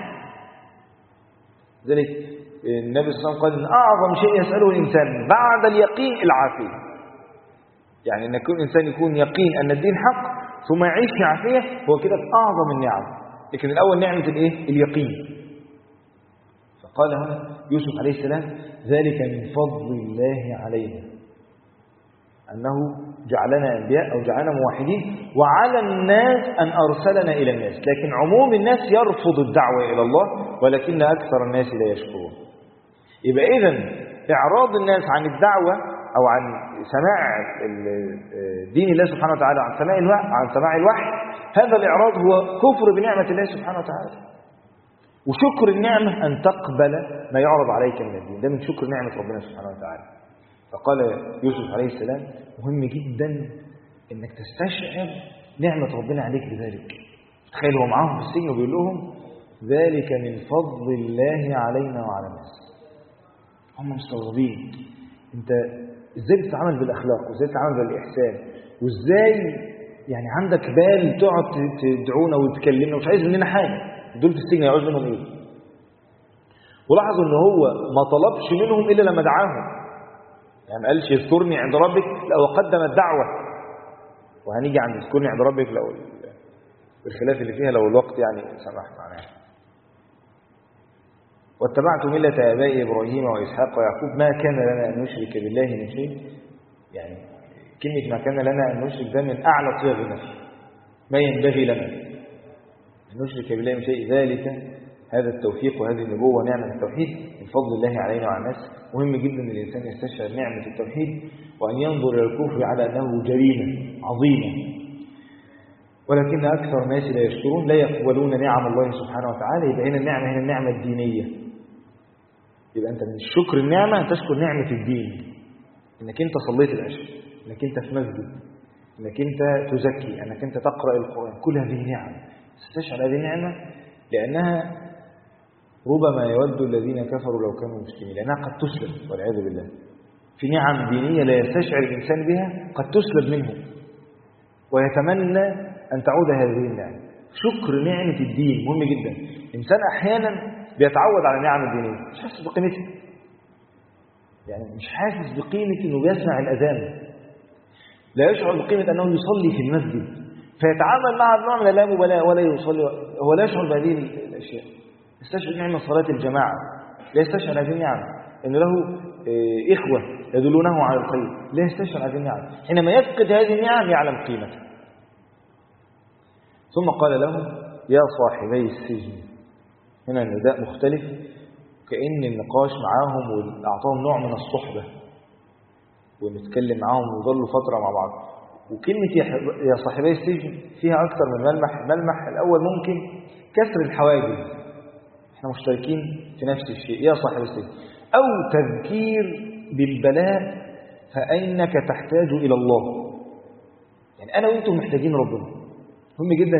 ذلك النبي صلى الله عليه وسلم قال إن أعظم شيء يسأله الإنسان بعد اليقين العافية، يعني أن يكون الإنسان يكون يقين أن الدين حق ثم يعيش في عافية، هو كده أعظم النعم. لكن الأول نعمة اليقين. فقال هنا يوسف عليه السلام ذلك من فضل الله علينا، أنه جعلنا أنبياء أو جعلنا موحدين، وعلى الناس أن أرسلنا إلى الناس. لكن عموم الناس يرفض الدعوة إلى الله، ولكن أكثر الناس لا يشكرون. يبقى إذن إعراض الناس عن الدعوة أو عن سماع دين الله سبحانه وتعالى، عن سماع الوحي، هذا الإعراض هو كفر بنعمة الله سبحانه وتعالى. وشكر النعمة أن تقبل ما يعرض عليك من الدين، ده من شكر نعمة ربنا سبحانه وتعالى. فقال يوسف عليه السلام مهم جدا انك تستشعر نعمة ربنا عليك بذلك. تخيل هو معاهم في السجن وبيقول لهم ذلك من فضل الله علينا وعلى الناس. هم مستغربين انت ازاي بتتعامل بالاخلاق، وازاي بتتعامل بالاحسان، وازاي يعني عندك بال تقعد تدعونا وتكلمنا ومش عايز مننا حاجه. دول في السجن يعوز منهم ايه؟ ولاحظوا ان هو ما طلبش منهم الا لما دعاهم، يعني ما قالش اذكرني عند ربك، لا وقدم الدعوة. وهنيجي عند اذكرني عند ربك لو الخلاف اللي فيها لو الوقت يعني سمح معنا. واتبعت ملة آبائي إبراهيم وإسحاق ويعقوب ما كان لنا أن نشرك بالله من شيء. يعني كلمة ما كان لنا أن نشرك ده من أعلى صيغ النفي، ما ينبغي لنا أن نشرك بالله من شيء. ذلك هذا التوفيق وهذه النبوة ونعمة التوحيد من فضل الله علينا وعلى الناس. مهم جدا أن الإنسان يستشعر نعمة التوحيد، وأن ينظر إلى الكفر على أنه جريمة عظيمة، ولكن أكثر الناس لا يشكرون، لا يقبلون نعم الله سبحانه وتعالى. يبقى هنا النعمة هنا النعمة الدينية. يبقى أنت من الشكر النعمة أن تشكر نعمة الدين، أنك أنت صليت العشاء، أنك أنت في مسجد، أنك أنت تزكي، أنك أنت تقرأ القرآن، كل هذه نعم. تستشعر هذه النعمة لأنها ربما يود الذين كفروا لو كانوا مسلمين، لأنها قد تسلب والعياذ بالله. في نعم دينية لا يستشعر الإنسان بها قد تسلب منه ويتمنى أن تعود هذه النعمة. شكر نعمة الدين مهم جدا. الإنسان أحيانا بيتعود على النعم الدينية مش حاسس بقيمتها، يعني مش حاسس بقيمة أنه بيسمع الأذان، لا يشعر بقيمة أنه يصلي في المسجد، فيتعامل مع نوع من اللامبالاة ولا يصلي، هو لا يشعر بهذه الأشياء. يستشعر نعمة صلاة الجماعة، لا يستشعر هذه النعمة، أن له إخوة يدلونه على الخير، لا يستشعر هذه النعمة. حينما يفقد هذه النعم يعلم قيمتها. ثم قال له يا صاحبي السجن. هنا النداء مختلف، كأن النقاش معاهم وأعطاهم نوع من الصحبة ونتكلم معاهم ويظلوا فترة مع بعض. وكلمة يا صاحبي السجن فيها أكثر من ملمح. الملمح الأول ممكن كسر الحواجز، احنا مشتركين في نفس الشيء، يا صاحب السجن، أو تذكير بالبلاء فإنك تحتاج إلى الله. يعني أنا وإنتم محتاجين ربنا. مهم جدا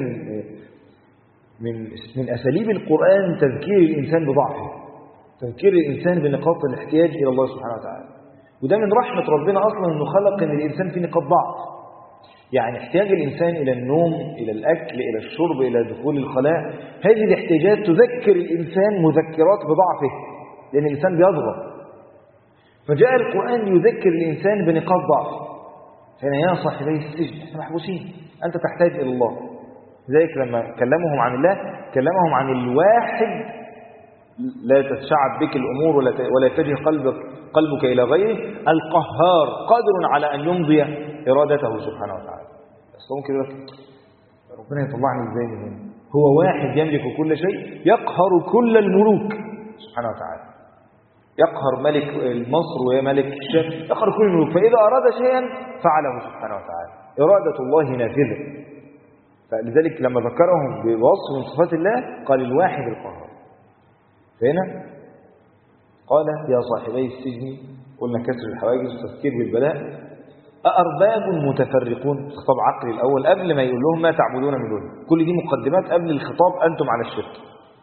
من أساليب القرآن تذكير الإنسان بضعفه، تذكير الإنسان بنقاط الاحتياج إلى الله سبحانه وتعالى. وده من رحمة ربنا أصلا أنه خلق أن الإنسان في نقاط ضعف. يعني احتياج الإنسان إلى النوم، إلى الأكل، إلى الشرب، إلى دخول الخلاء، هذه الاحتياجات تذكر الإنسان مذكرات بضعفه، لأن الإنسان بيضغط. فجاء القرآن يذكر الإنسان بنقاط ضعف. هنا يا صاحبي السجن، احنا محبوسين، أنت تحتاج إلى الله. لذلك لما كلمهم عن الله كلمهم عن الواحد، لا تتشعب بك الأمور ولا يتجه قلبك إلى غيره، القهار قادر على أن يمضي إرادته سبحانه وتعالى. بس ممكن يقول لك ربنا يطلعني إزاي من هنا؟ هو واحد يملك كل شيء، يقهر كل الملوك سبحانه وتعالى، يقهر ملك مصر وملك الشام، يقهر كل الملوك، فإذا أراد شيئا فعله سبحانه وتعالى، إرادة الله نافذة. فلذلك لما ذكرهم بوصف من صفات الله قال الواحد القهار. فهنا قال يا صاحبي السجن، قلنا كسر الحواجز وتذكير بالبلاء، أأرباب متفرقون، خطاب عقلي الأول قبل ما يقول لهم ما تعبدون من دونه، كل دي مقدمات قبل الخطاب أنتم على الشرك.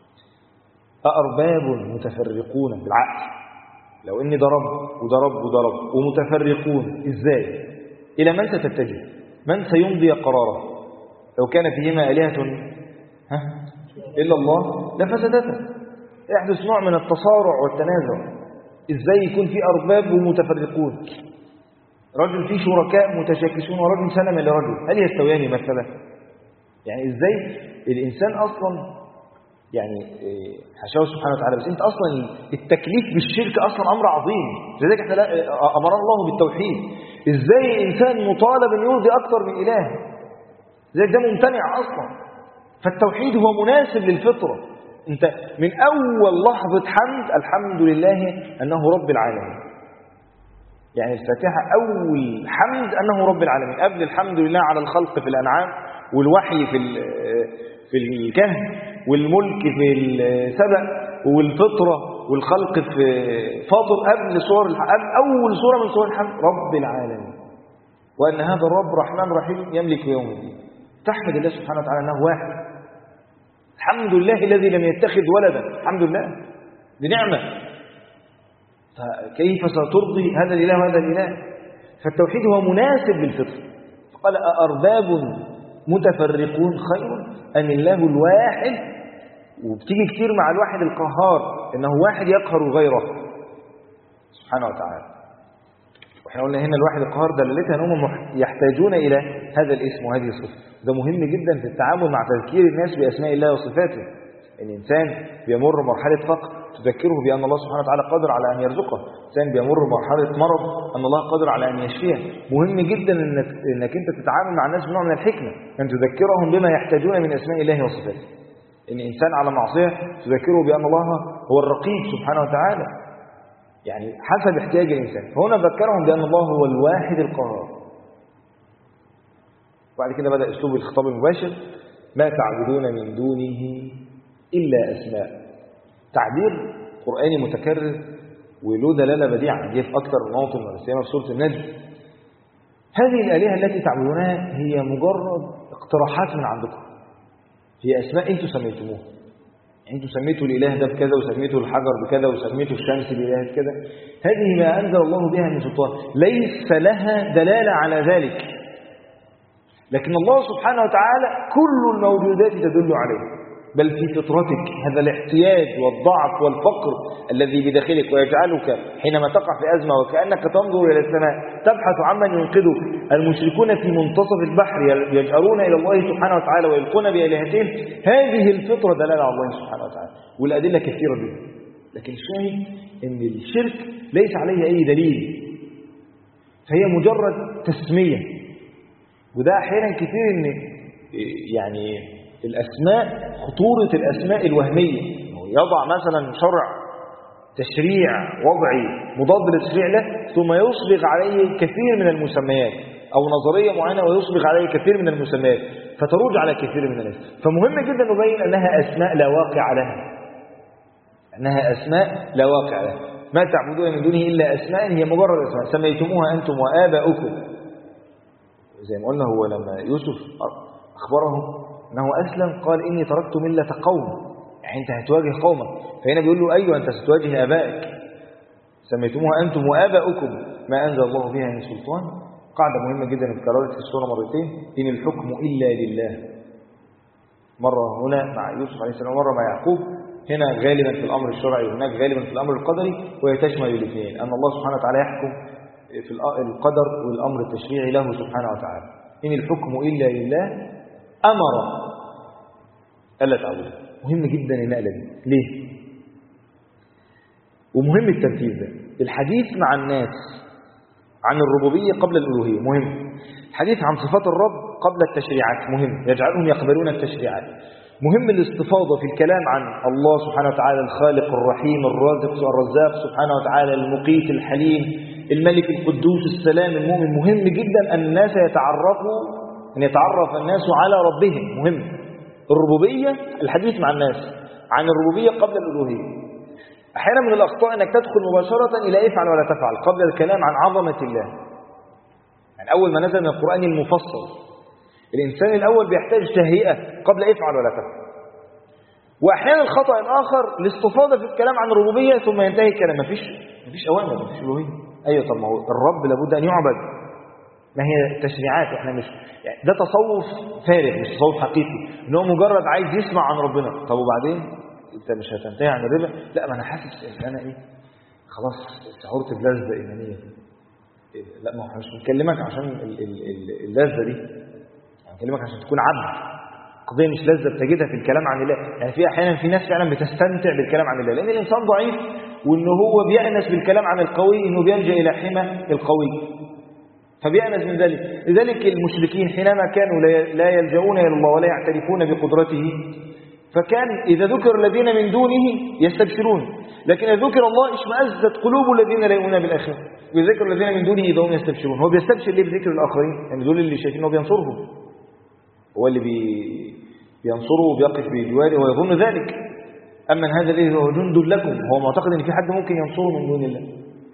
أأرباب متفرقون بالعقل، لو إني ضرب وضرب وضرب ومتفرقون إزاي؟ إلى من ستتجه؟ من سيمضي قراره؟ لو كان فيهما آلهة إلا الله لفسدتا. يحدث نوع من التصارع والتنازع. إزاي يكون في أرباب ومتفرقون؟ رجل فيه شركاء متشاكسون ورجل سلم لرجل، هل يستويان مثلا؟ يعني إزاي الإنسان أصلا، يعني حاشاه سبحانه وتعالى، بس أنت أصلا التكليف بالشرك أصلا أمر عظيم. لذلك احنا أمرنا الله بالتوحيد. إزاي الإنسان مطالب أن يرضي أكثر من إله؟ ذلك ده ممتنع أصلا. فالتوحيد هو مناسب للفطرة. أنت من أول لحظة حمد الحمد لله أنه رب العالمين. يعني الفاتحة أول حمد أنه رب العالمين، قبل الحمد لله على الخلق في الأنعام، والوحي في الكهف، والملك في السبأ، والفطرة والخلق في فاطر، قبل أول سورة من سور الحمد رب العالمين، وأن هذا الرب رحمن رحيم يملك يوم الدين. تحمد الله سبحانه وتعالى أنه واحد. الحمد لله الذي لم يتخذ ولدا، الحمد لله بنعمة، فكيف سترضي هذا الإله وهذا الإله؟ فالتوحيد هو مناسب للفطر. فقال أأرباب متفرقون خير أم الله الواحد؟ وبتيجي كتير مع الواحد القهار، إنه واحد يقهر غيره سبحانه وتعالى. وإحنا قلنا هنا الواحد القهار دلالتها أنهم يحتاجون إلى هذا الاسم وهذه الصفة. ده مهم جدا في التعامل مع تذكير الناس بأسماء الله وصفاته. الإنسان بيمر مرحلة فقر تذكره بأن الله سبحانه وتعالى قادر على أن يرزقه. الإنسان بيمر مرحلة مرض أن الله قادر على أن يشفيه. مهم جدا إنك أنت تتعامل مع الناس بنوع من الحكمة، أن تذكرهم بما يحتاجون من أسماء الله وصفاته. إن إنسان على معصية تذكره بأن الله هو الرقيب سبحانه وتعالى، يعني حسب احتياج الإنسان. هنا ذكرهم بأن الله هو الواحد القهار. وبعد كده بدأ أسلوب الخطاب المباشر: ما تعبدون من دونه إلا أسماء. تعبير قرآني متكرر وله دلالة بديعة، جه في أكثر من موطن، ولا سيما في سورة النجم. هذه الآلهة التي تعبدونها هي مجرد اقتراحات من عندكم، هي أسماء أنتم سميتموها. يعني أنتم سميتوا الإله ده بكذا، وسميتوا الحجر بكذا، وسميتوا الشمس بإله كذا. هذه ما أنزل الله بها من سلطان، ليس لها دلالة على ذلك، لكن الله سبحانه وتعالى كل الموجودات تدل عليه، بل في فطرتك هذا الاحتياج والضعف والفقر الذي بداخلك، ويجعلك حينما تقع في أزمة وكأنك تنظر إلى السماء تبحث عمن ينقذك. المشركون في منتصف البحر يجأرون إلى الله سبحانه وتعالى ويلقون بآلهتهم. هذه الفطرة دلالة على الله سبحانه وتعالى، والأدلة كثيرة جدا. لكن الشاهد أن الشرك ليس عليه أي دليل، فهي مجرد تسمية. وده أحيانا كثير أن يعني الأسماء، خطورة الأسماء الوهمية، يضع مثلا شرع تشريع وضعي مضاد للتشريع له، ثم يصبغ عليه كثير من المسميات، أو نظرية معينة ويصبغ عليه كثير من المسميات، فتروج على كثير من الناس. فمهم جدا نبين أنها أسماء لا واقع لها، أنها أسماء لا واقع لها. ما تعبدون من دونه إلا أسماء هي مجرد أسماء سميتموها أنتم وآباؤكم. زي ما قلنا، هو لما يوسف أخبره أنه أسلم قال إني تركت ملة قوم، يعني أنت هتواجه قومك. فهنا بيقول له أيوة أنت ستواجه آبائك، سميتموها أنتم وآباؤكم ما أنزل الله بها من سلطان. قاعدة مهمة جدا اتكررت في السورة مرتين، إن الحكم إلا لله. مرة هنا مع يوسف عليه السلام، مرة مع يعقوب. هنا غالبا في الأمر الشرعي، وهناك غالبا في الأمر القدري، وهي تشمل الاثنين، أن الله سبحانه وتعالى يحكم في القدر والأمر التشريعي له سبحانه وتعالى. إن الحكم إلا لله أمر ألا تعبدوا. مهم جدا النقلة دي. ليه؟ ومهم الترتيب ده. الحديث مع الناس عن الربوبية قبل الألوهية مهم. الحديث عن صفات الرب قبل التشريعات مهم، يجعلهم يقبلون التشريعات. مهم الاستفاضة في الكلام عن الله سبحانه وتعالى الخالق الرحيم الرازق الرزاق سبحانه وتعالى المقيت الحليم الملك القدوس السلام المؤمن. مهم جدا أن الناس يتعرفوا، أن يتعرف الناس على ربهم. مهم الربوبية، الحديث مع الناس عن الربوبية قبل الألوهية. أحيانا من الأخطاء أنك تدخل مباشرة إلى افعل ولا تفعل قبل الكلام عن عظمة الله. يعني أول ما نزل من القرآن المفصل، الإنسان الأول بيحتاج تهيئة قبل افعل ولا تفعل. وأحيانا الخطأ الآخر الاستفاضة في الكلام عن الربوبية ثم ينتهي الكلام مفيش أوامر، مفيش ألوهية. أيوة، طب ما هو الرب لابد أن يعبد، ما هي تشريعات. احنا مش يعني ده تصوف فارغ، مش تصوف حقيقي، ان هو مجرد عايز يسمع عن ربنا. طب وبعدين انت مش هتنتهي عن الربا؟ لا، ما انا حاسس ان انا خلاص شعرت بلذة ايمانيه. لا، ما احنا مش بنكلمك عشان اللذة دي، بنكلمك عشان تكون عبد. قضيه مش لذة بتجدها في الكلام عن الله. يعني في احيانا في ناس فعلا بتستمتع بالكلام عن الله، لان الانسان ضعيف، وان هو بيأنس بالكلام عن القوي، انه بيلجأ الى حمى القوي فبيأنس من ذلك. لذلك المشركين حينما كانوا لا يلجؤون إلى الله ولا يعترفون بقدرته، فكان إذا ذكر الذين من دونه يستبشرون، لكن إذا ذكر الله اشمأزت قلوب الذين لا يؤمنون بالآخرة. وذكر الذين من دونه إذا هم يستبشرون. هو بيستبشر ليه بذكر الآخرين؟ يعني دول اللي شايفين هو بينصرهم، هو اللي بينصره وبيقف بجواره ويظن ذلك. أما هذا الذي هو جند لكم، هو معتقد أن في حد ممكن ينصره من دون الله.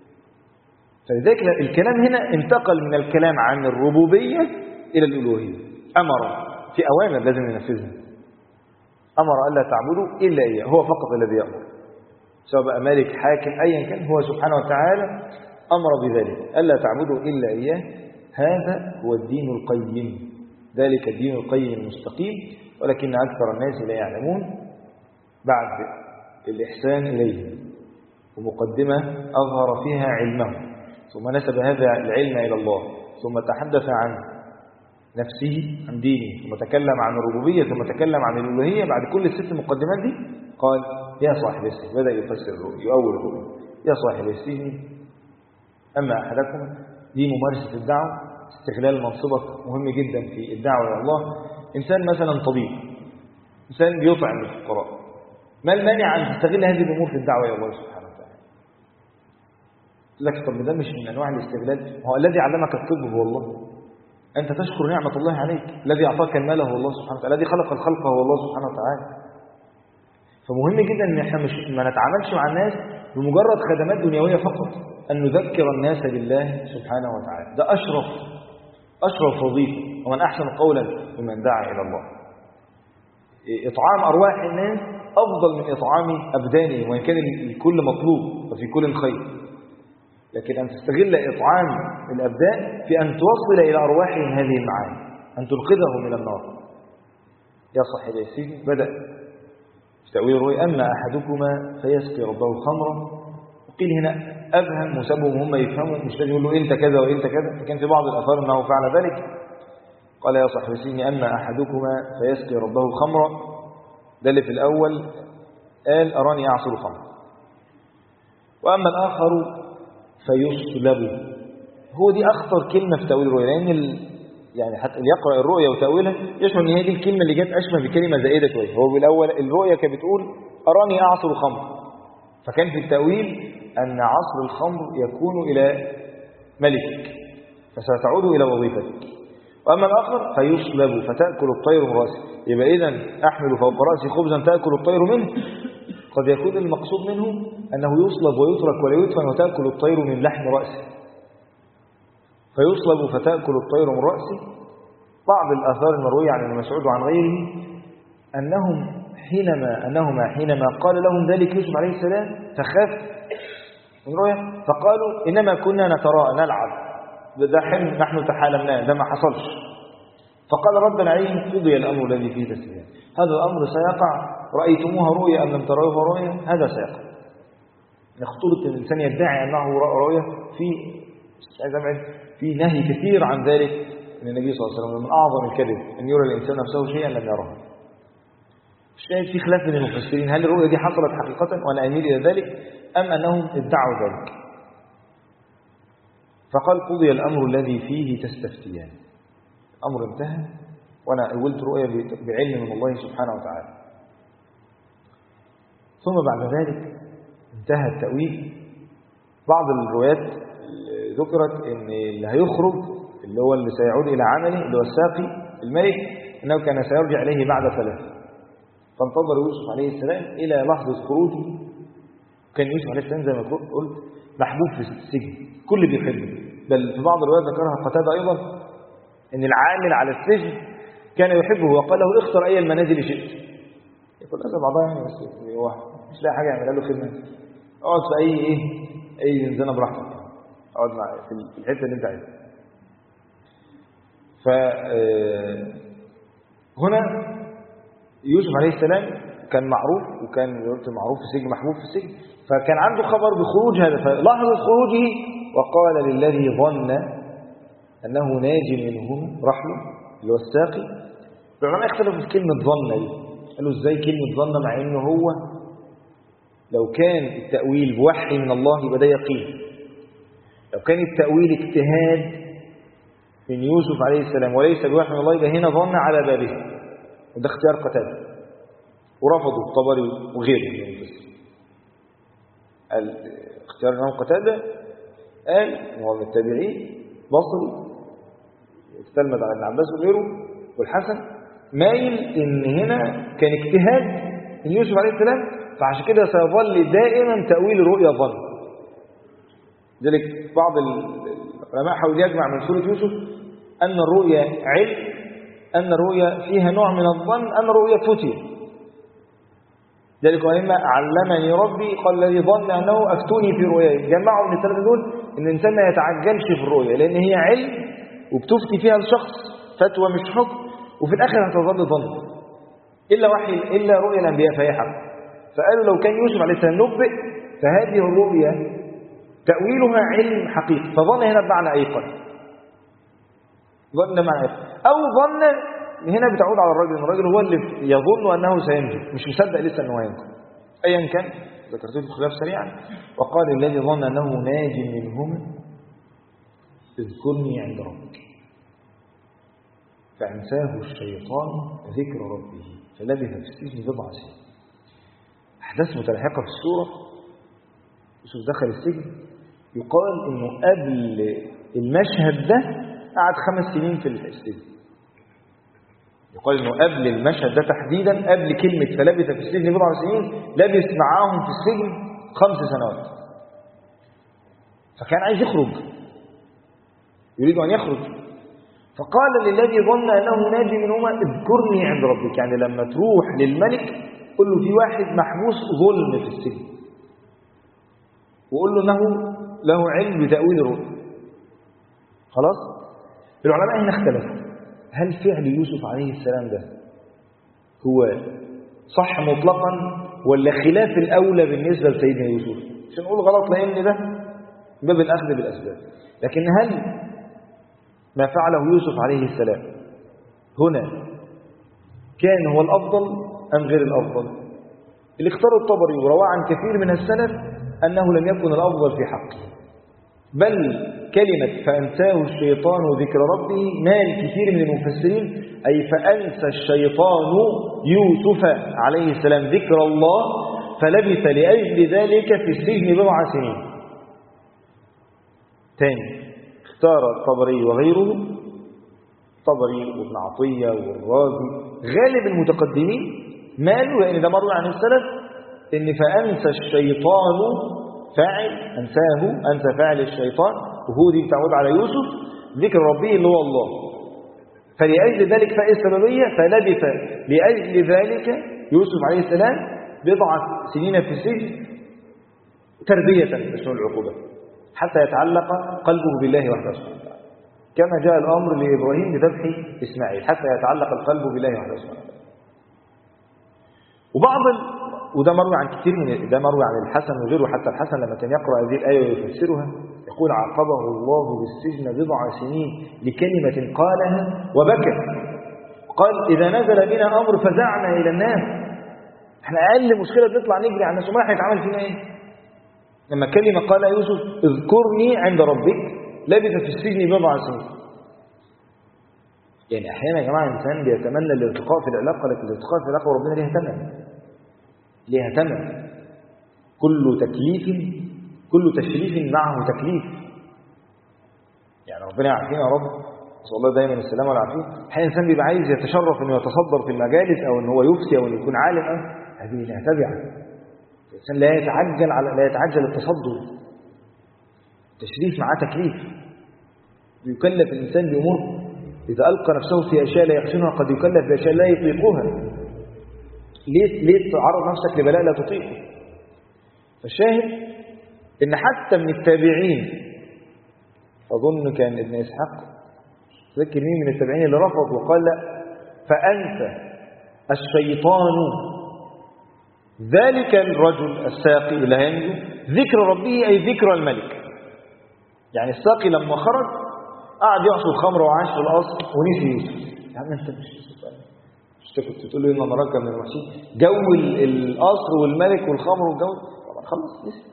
فلذلك الكلام هنا انتقل من الكلام عن الربوبية إلى الألوهية. أمر في أوامر لازم ينفذها. أمر ألا تعبدوا إلا إياه، هو فقط الذي يأمر، سواء بقى مالك حاكم أيا كان، هو سبحانه وتعالى أمر بذلك، ألا تعبدوا إلا إياه. هذا هو الدين القيم، ذلك الدين القيم المستقيم، ولكن أكثر الناس لا يعلمون. بعد الإحسان إليه ومقدمة أظهر فيها علمه، ثم نسب هذا العلم إلى الله، ثم تحدث عن نفسه عن دينه، ثم تكلم عن الربوبية، ثم تكلم عن الألوهية. بعد كل الست المقدمات دي قال يا صاحب السجن، بدأ يفسر الرؤيا، يؤول الرؤيا. يا صاحب السجن أما أحدكم، دي ممارسة الدعوة، استغلال منصبك مهم جدا في الدعوة إلى الله. إنسان مثلا طبيب، إنسان بيطعم الفقراء، ما المانع أن تستغل هذه الأمور في الدعوة إلى الله سبحانه وتعالى؟ لك طب ده مش من أنواع الاستغلال؟ هو الذي علمك الطب هو الله، أنت تشكر نعمة الله عليك. الذي أعطاك المال هو الله سبحانه وتعالى، الذي خلق الخلق هو الله سبحانه وتعالى. فمهم جدا أن احنا ما نتعاملش مع الناس بمجرد خدمات دنيوية فقط، أن نذكر الناس بالله سبحانه وتعالى. ده أشرف أشرف وظيفة ومن أحسن قولا ممن دعا إلى الله. إطعام أرواح الناس أفضل من إطعام أبدانهم، وإن كان الكل مطلوب وفي كل خير، لكن أن تستغل إطعام الأبدان في أن توصل إلى أرواحهم هذه المعاني، أن تنقذهم من النار. يا صاحب السجن بدأ في تأويل الرؤيا: أما أحدكما فيسقي ربه خمرا. وقيل هنا أفهم وسبهم هم يفهموا، مش لازم يقول له أنت كذا وأنت كذا، فكان في بعض الآثار أنه فعل ذلك. قال: يا صاحب السجن أما أحدكما فيسقي ربه خمرا. ده اللي في الأول قال: أراني أعصر خمرا. وأما الآخر فيصلب. هو دي أخطر كلمة في تأويل الرؤيا، لأن يعني حتى اللي يقرأ الرؤيا وتأويلها يشعر أن هي دي الكلمة اللي جت أشبه بكلمة زائدة شوية. هو بالأول الرؤيا كانت بتقول أراني أعصر خمر، فكان في التأويل أن عصر الخمر يكون إلى ملك فستعود إلى وظيفتك. وأما الآخر فيصلب فتأكل الطير من رأسه. يبقى إذن أحمل فوق رأسي خبزا تأكل الطير منه، قد يكون المقصود منه أنه يصلب ويترك ولا يدفن وتأكل الطير من لحم رأسه. فيصلب فتأكل الطير من رأسه. بعض الآثار المروية عن ابن مسعود وعن غيره أنهما حينما قال لهم ذلك يوسف عليه السلام فخاف من رؤيا، فقالوا إنما كنا نتراءى نلعب، ده حلم نحن تحالمناه، ده ما حصلش. فقال ربنا عليهم: قضي الأمر الذي فيه تستفتيان. هذا الأمر سيقع، رأيتموها رؤيا أم لم تروها رؤيا، هذا سيقع. خطورة الإنسان يدعي أنه رأى رؤيا في نهي كثير عن ذلك من النبي صلى الله عليه وسلم. من أعظم الكذب أن يرى الإنسان نفسه شيئا لم يره. الشاهد في خلاف من المفسرين، هل الرؤيا دي حصلت حقيقة وأنا أميل إلى ذلك، أم أنهم ادعوا ذلك؟ فقال: قضي الأمر الذي فيه تستفتيان. الأمر انتهى، وأنا أولت رؤيا بعلم من الله سبحانه وتعالى. ثم بعد ذلك انتهى التأويل. بعض الروايات ذكرت ان اللي هيخرج اللي هو اللي سيعود الى عمله اللي هو الساقي الملك انه كان سيرجع اليه بعد 3. فانتظر يوسف عليه السلام الى لحظه خروجه. كان يوسف عليه السلام زي ما قلت محبوب في السجن، كل بيحبه، بل في بعض الروايات ذكرها قتادة ايضا ان العامل على السجن كان يحبه وقال له: اختر اي المنازل شئت. يقول هذا بعضها يعني بس هو مش لاقي حاجه يعملها له خدمه، اقعد في اي زنزانه براحتك، اقعد في الحته اللي انت عايزها. هنا يوسف عليه السلام كان معروف، وكان معروف في السجن، محبوب في السجن، فكان عنده خبر بخروج هذا. فلحظة خروجه وقال للذي ظن أنه ناج منهم رحله اللي هو الساقي. العلماء اختلفوا في كلمة ظن دي، قالوا ازاي كلمة ظن مع انه هو لو كان التأويل بوحي من الله يبقى ده يقين، لو كان التأويل اجتهاد من يوسف عليه السلام وليس بوحي من الله يبقى هنا ظن على بابه، وده اختيار قتادة ورفضوا الطبري وغيره من المفسرين. اختيار الإمام قتادة قال هو من التابعين بصري استلمت على ابن عباس وغيره والحسن مايل ان هنا كان اجتهاد من يوسف عليه السلام، فعشان كده سيظل دائما تأويل الرؤيا ظن. ذلك بعض العلماء حاول يجمع من سورة يوسف أن الرؤيا علم، أن الرؤيا فيها نوع من الظن، أن الرؤيا فتي. ذلك وإما علمني ربي قال الذي ظن أنه أفتوني في رؤياي. جمعوا من الثلاثة دول إن الإنسان ما يتعجلش في الرؤيا، لأن هي علم وبتفتي فيها الشخص فتوى مش حكم، وفي الآخر هتظل ظن إلا وحي إلا رؤيا الأنبياء فهي حق. فقالوا لو كان يوسف عليه السلام نبئ فهذه الرؤيا تأويلها علم حقيقي، فظن هنا بمعنى أيقن، ظن معنى أيقن، أو ظن هنا بتعود على الرجل، الرجل هو اللي يظن أنه سينجو، مش مصدق لسه أنه ينجو. أيا كان ذكرت لكم خلاف سريعا. وقال الذي ظن أنه ناج منهما اذكرني عند ربك فأنساه الشيطان ذكر ربه فلبث في السجن بضع سنين. أحداث متلاحقة في السورة. يوسف دخل السجن، يقال إنه قبل المشهد ده قعد 5 سنين في السجن. يقال إنه قبل المشهد ده تحديدا، قبل كلمة فلبث في السجن بضع سنين، لبث معاهم في السجن 5 سنوات. فكان عايز يخرج، يريد أن يخرج، فقال للذي ظن أنه ناجي منهما اذكرني عند ربك، يعني لما تروح للملك قل له في واحد محبوس ظلم في السجن، وقل له أنه له علم بتأويل الرؤيا. خلاص. العلماء هنا اختلفوا، هل فعل يوسف عليه السلام ده هو صح مطلقا ولا خلاف الأولى بالنسبة لسيدنا يوسف؟ مش نقول غلط لأن ده باب الأخذ بالأسباب، لكن هل ما فعله يوسف عليه السلام هنا كان هو الأفضل أم غير الأفضل؟ اللي اختاره الطبري ورواه عن كثير من السلف أنه لم يكن الأفضل في حقه، بل كلمة فأنساه الشيطان ذكر ربه نال كثير من المفسرين أي فأنسى الشيطان يوسف عليه السلام ذكر الله فلبث لأجل ذلك في السجن 4 سنين. ثاني اختار الطبري وغيره، الطبري وابن عطية والرازي غالب المتقدمين مالوا، لأن ده مروي عن السلف إن فأنسى الشيطان فاعل أنسى فاعل الشيطان، وهو دي بتعود على يوسف ذكر ربه اللي هو الله، فلأجل ذلك فاء السببية فلبث لأجل ذلك يوسف عليه السلام 4 سنين في السجن تربية مش العقوبة حتى يتعلق قلبه بالله وحده سبحانه وتعالى، كما جاء الأمر لإبراهيم بذبح إسماعيل حتى يتعلق القلب بالله وحده سبحانه وتعالى. وده مروي عن كثير من ده مروي عن الحسن وغيره، حتى الحسن لما كان يقرأ هذه الآية ويفسرها يقول عاقبه الله بالسجن 4 سنين لكلمة قالها وبكى، قال إذا نزل بنا أمر فزعنا إلى الناس، احنا أقل مشكلة نطلع نجري على الناس وما هيتعمل فينا ايه؟ لما كلمة قال يوسف اذكرني عند ربك لبث في السجن 4 سنين. يعني أحيانا يا جماعة الإنسان بيتمنى الارتقاء في العلاقة، لكن الارتقاء في العلاقة وربنا ليها ثمن، كل تشريف معه تكليف. يعني ربنا يعافينا يا رب، نسأل الله دايما السلامة والعافية. احيانا الإنسان بيبقى عايز يتشرف إنه يتصدر في المجالس أو إن هو يفتي أو إنه يكون عالم، هذه لها تبعة. الإنسان لا يتعجل التصدر، التشريف معاه تكليف، يكلف الإنسان بأمور إذا ألقى نفسه في أشياء لا يحسنها قد يكلف بأشياء لا يطيقها. ليه تعرض نفسك لبلاء لا تطيقه؟ فالشاهد إن حتى من التابعين، أظن كان ابن إسحاق ذكر مين من التابعين اللي رفض وقال لا فأنسى الشيطان ذلك الرجل الساقي اللي هينجو ذكر ربه أي ذكر الملك. يعني الساقي لما خرج قعد يعصر الخمر وعاش في القصر ونسي يوسف. يا عم انت مش كنت تقول له ان انا راجل من الوحشين، جو القصر والملك والخمر والجو طبعا خلص نسي.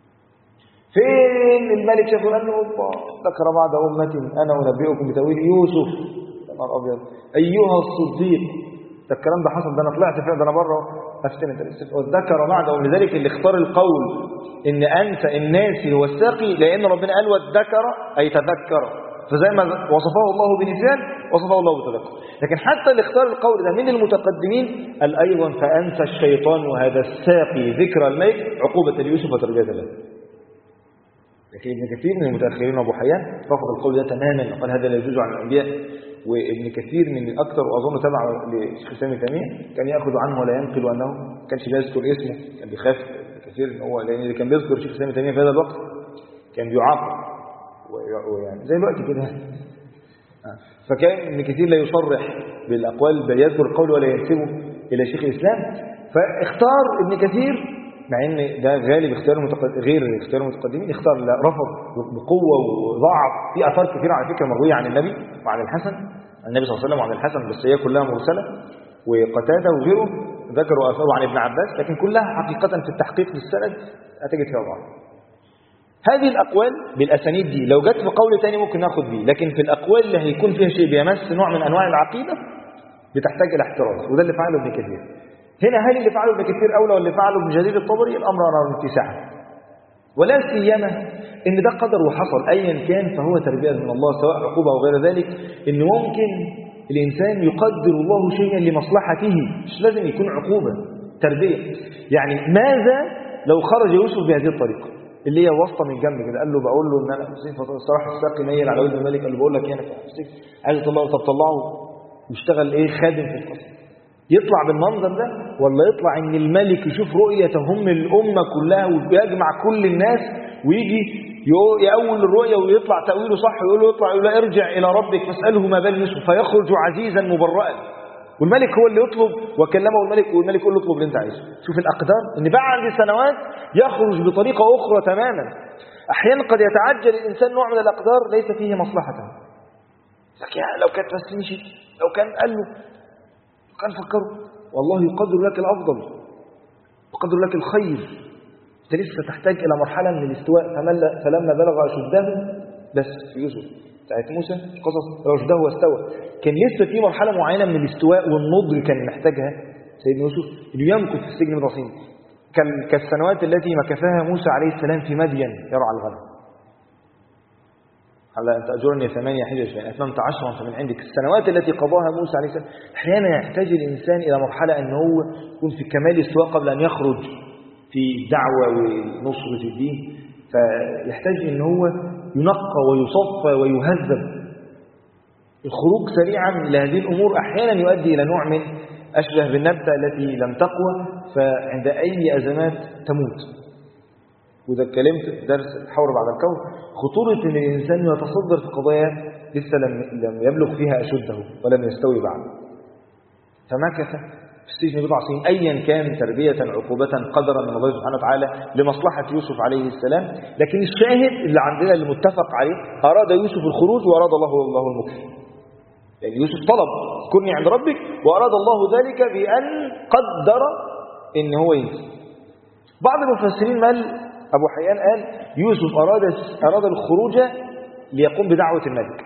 فين الملك شافه قال له اوبا ذكر بعد امتي انا انبئكم بتاويل يوسف. يا نهار ابيض ايها الصديق، ده الكلام ده حصل، ده انا طلعت فين، ده انا بره افتن انت لسه. وذكر بعد، ولذلك اللي اختار القول ان انت الناسي هو الساقي لان ربنا قال والذكر اي تذكر، فزي ما وصفه الله بنسيان وصفه الله بتذكر. لكن حتى اللي اختار القول ده من المتقدمين قال ايضا فانسى الشيطان وهذا الساقي ذكر الملك عقوبه ليوسف وتربيه له. لكن ابن كثير من المتاخرين وابو حيان رفض القول ده تماما وقال هذا لا يجوز عن الانبياء. وابن كثير من الاكثر واظن تبع لشيخ الاسلام ابن تيميه كان ياخذ عنه ولا ينقل انه ما كانش بيذكر اسمه، كان بيخاف كثير ان هو لان اللي كان بيذكر شيخ الاسلام ابن تيميه في هذا الوقت كان بيعاقب ويعني زي الوقت كده. فكان ابن كثير لا يصرح بالاقوال بل يذكر القول ولا ينسبه الى شيخ الاسلام. فاختار ابن كثير مع ان ده غالب اختيار غير اختيار المتقدمين، اختار لا رفض بقوه وضعف. في اثار كثيره على فكره مرويه عن النبي وعن الحسن، النبي صلى الله عليه وسلم وعن الحسن، بس هي كلها مرسله، وقتاده وغيره ذكروا اثار عن ابن عباس، لكن كلها حقيقه في التحقيق بالسند هتجد فيها ضعف. هذه الاقوال بالاسانيد دي لو جت في قول ثاني ممكن ناخد بيه، لكن في الاقوال اللي هيكون فيها شيء بيمس نوع من انواع العقيده بتحتاج الى احتراز، وده اللي فعله ابن كثير. هنا هل اللي فعله ابن كثير اولى واللي فعله ابن جرير الطبري؟ الامر على اتساع، ولا سيما ان ده قدر وحصل ايا كان فهو تربيه من الله سواء عقوبه او غير ذلك. ان ممكن الانسان يقدر الله شيئا لمصلحته، مش لازم يكون عقوبه، تربيه. يعني ماذا لو خرج يوسف بهذه الطريقه؟ اللي هي واسطه من جنب كده. قال له بقول له ان انا الصراحه الساقي ميل على ودن الملك. قال له بقول لك ايه، انا عايز اطلعه. طب طلعه ويشتغل ايه خادم في القصر. يطلع بالمنظر ده ولا يطلع ان الملك يشوف رؤيه تهم الامه كلها ويجمع كل الناس ويجي يأول الرؤيا ويطلع تأويله صح ويقول له يطلع يقول له ارجع إلى ربك فاسأله ما بال يوسف فيخرج عزيزا مبرأ، والملك هو اللي يطلب وكلمه الملك والملك يقول له اطلب اللي انت عايزه. شوف الأقدار ان بعد سنوات يخرج بطريقة أخرى تماما. أحيانا قد يتعجل الإنسان نوع من الأقدار ليس فيه مصلحة، لكن لو كانت بس مشي، لو كان قال له، لو كان فكره، والله يقدر لك الأفضل يقدر لك الخير. انت لسه تحتاج إلى مرحلة من الاستواء. فلما بلغ أشده، بس في يوسف بتاعت موسى قصص رشده واستوى، كان لسه في مرحلة معينة من الاستواء والنضج كان محتاجها سيدنا يوسف انه يمكث في السجن 100 سنة، كالسنوات التي مكثها موسى عليه السلام في مدين يرعى الغنم. هلا أنت أجرني 8 حجج فإن أتممت 10 فمن عندك. السنوات التي قضاها موسى عليه السلام. أحيانا يحتاج الإنسان إلى مرحلة أنه هو يكون في كمال الاستواء قبل أن يخرج في الدعوة ونصرة الدين، فيحتاج أن هو ينقى ويصفى ويهذب. الخروج سريعا لهذه الأمور أحيانا يؤدي إلى نوع من أشبه بالنبتة التي لم تقوى فعند أي أزمات تموت. وإذا اتكلمت في درس الحور بعد الكون خطورة أن الإنسان يتصدر في قضايا لسه لم يبلغ فيها أشده ولم يستوي بعد. فمكث في السجن 9 سنين أيا كان تربية عقوبة قدرا من الله سبحانه وتعالى لمصلحة يوسف عليه السلام. لكن الشاهد اللي عندنا اللي متفق عليه أراد يوسف الخروج وأراد الله المكث. يعني يوسف طلب كني عند ربك وأراد الله ذلك بأن قدر إن هو ينسي. بعض المفسرين مال أبو حيان قال يوسف أراد الخروج ليقوم بدعوة الملك،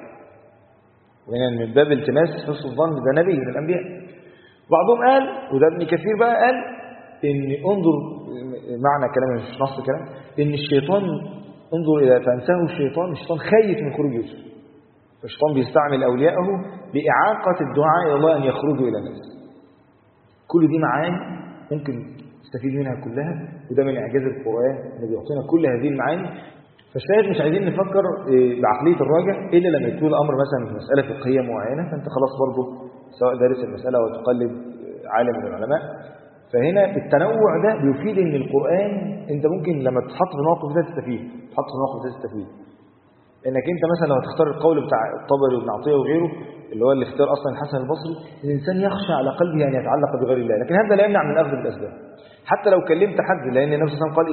ومن باب التماس حسن الظن ده نبي من الأنبياء. بعضهم قال وده ابن كثير بقى قال إن انظر معنى كلام مش نص كلام إن الشيطان انظر إلى فأنساه الشيطان خايف من خروج يوسف، فالشيطان بيستعمل أولياءه لإعاقة الدعاء إلى الله أن يخرجوا إلى الناس. كل دي معاني ممكن نستفيد منها كلها، وده من إعجاز القرآن اللي بيعطينا كل هذه المعاني. فالشاهد مش عايزين نفكر بعقلية الراجع إلا لما يكون الأمر مثلا في مسألة فقهية معينة فأنت خلاص برضه سواء دارس المسألة أو تقلد عالم من العلماء. فهنا التنوع ده بيفيد إن القرآن أنت ممكن لما تتحط في الموقف ده تستفيد. إنك أنت مثلا لو تختار القول بتاع الطبري وابن عطية وغيره اللي هو اللي اختار أصلا الحسن البصري، الإنسان يخشى على قلبه أن يتعلق بغير الله، لكن هذا لا يمنع من أخذ بالأسباب. حتى لو كلمت حد، لأن النبي صلى الله عليه وسلم قال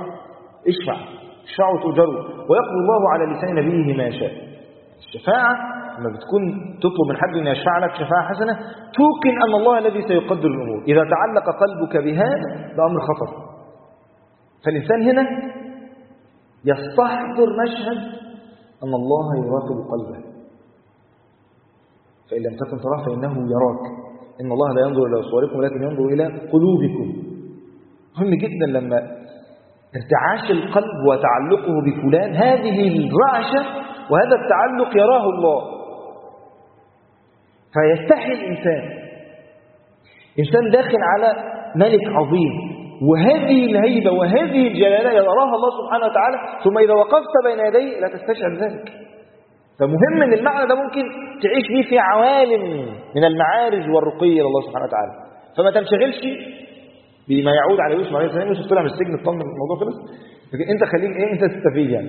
اشفعوا تؤجروا، ويقضي الله على لسان نبيه ما يشاء. الشفاعة لما بتكون تطلب من حد أن يشفع لك شفاعة حسنة توقن أن الله الذي سيقدر الأمور. إذا تعلق قلبك بهذا ده أمر خطر. فالإنسان هنا يستحضر مشهد أن الله يراقب قلبه، فإن لم تكن تراه فإنه يراك. إن الله لا ينظر إلى صوركم ولكن ينظر إلى قلوبكم. مهم جدا لما ارتعاش القلب وتعلقه بفلان، هذه الرعشة وهذا التعلق يراه الله، فيستحي إنسان داخل على ملك عظيم، وهذه الهيبة وهذه الجلالة يراها الله سبحانه وتعالى، ثم إذا وقفت بين يديه لا تستشعر ذلك. فمهم ان المعنى ده ممكن تعيش فيه في عوالم من المعارج والرقي الى الله سبحانه وتعالى. فما تنشغلش بما يعود على يوسف عليه السلام. يوسف طلع من السجن اطمن الموضوع خلص، لكن انت خليك انت تستفيد. يعني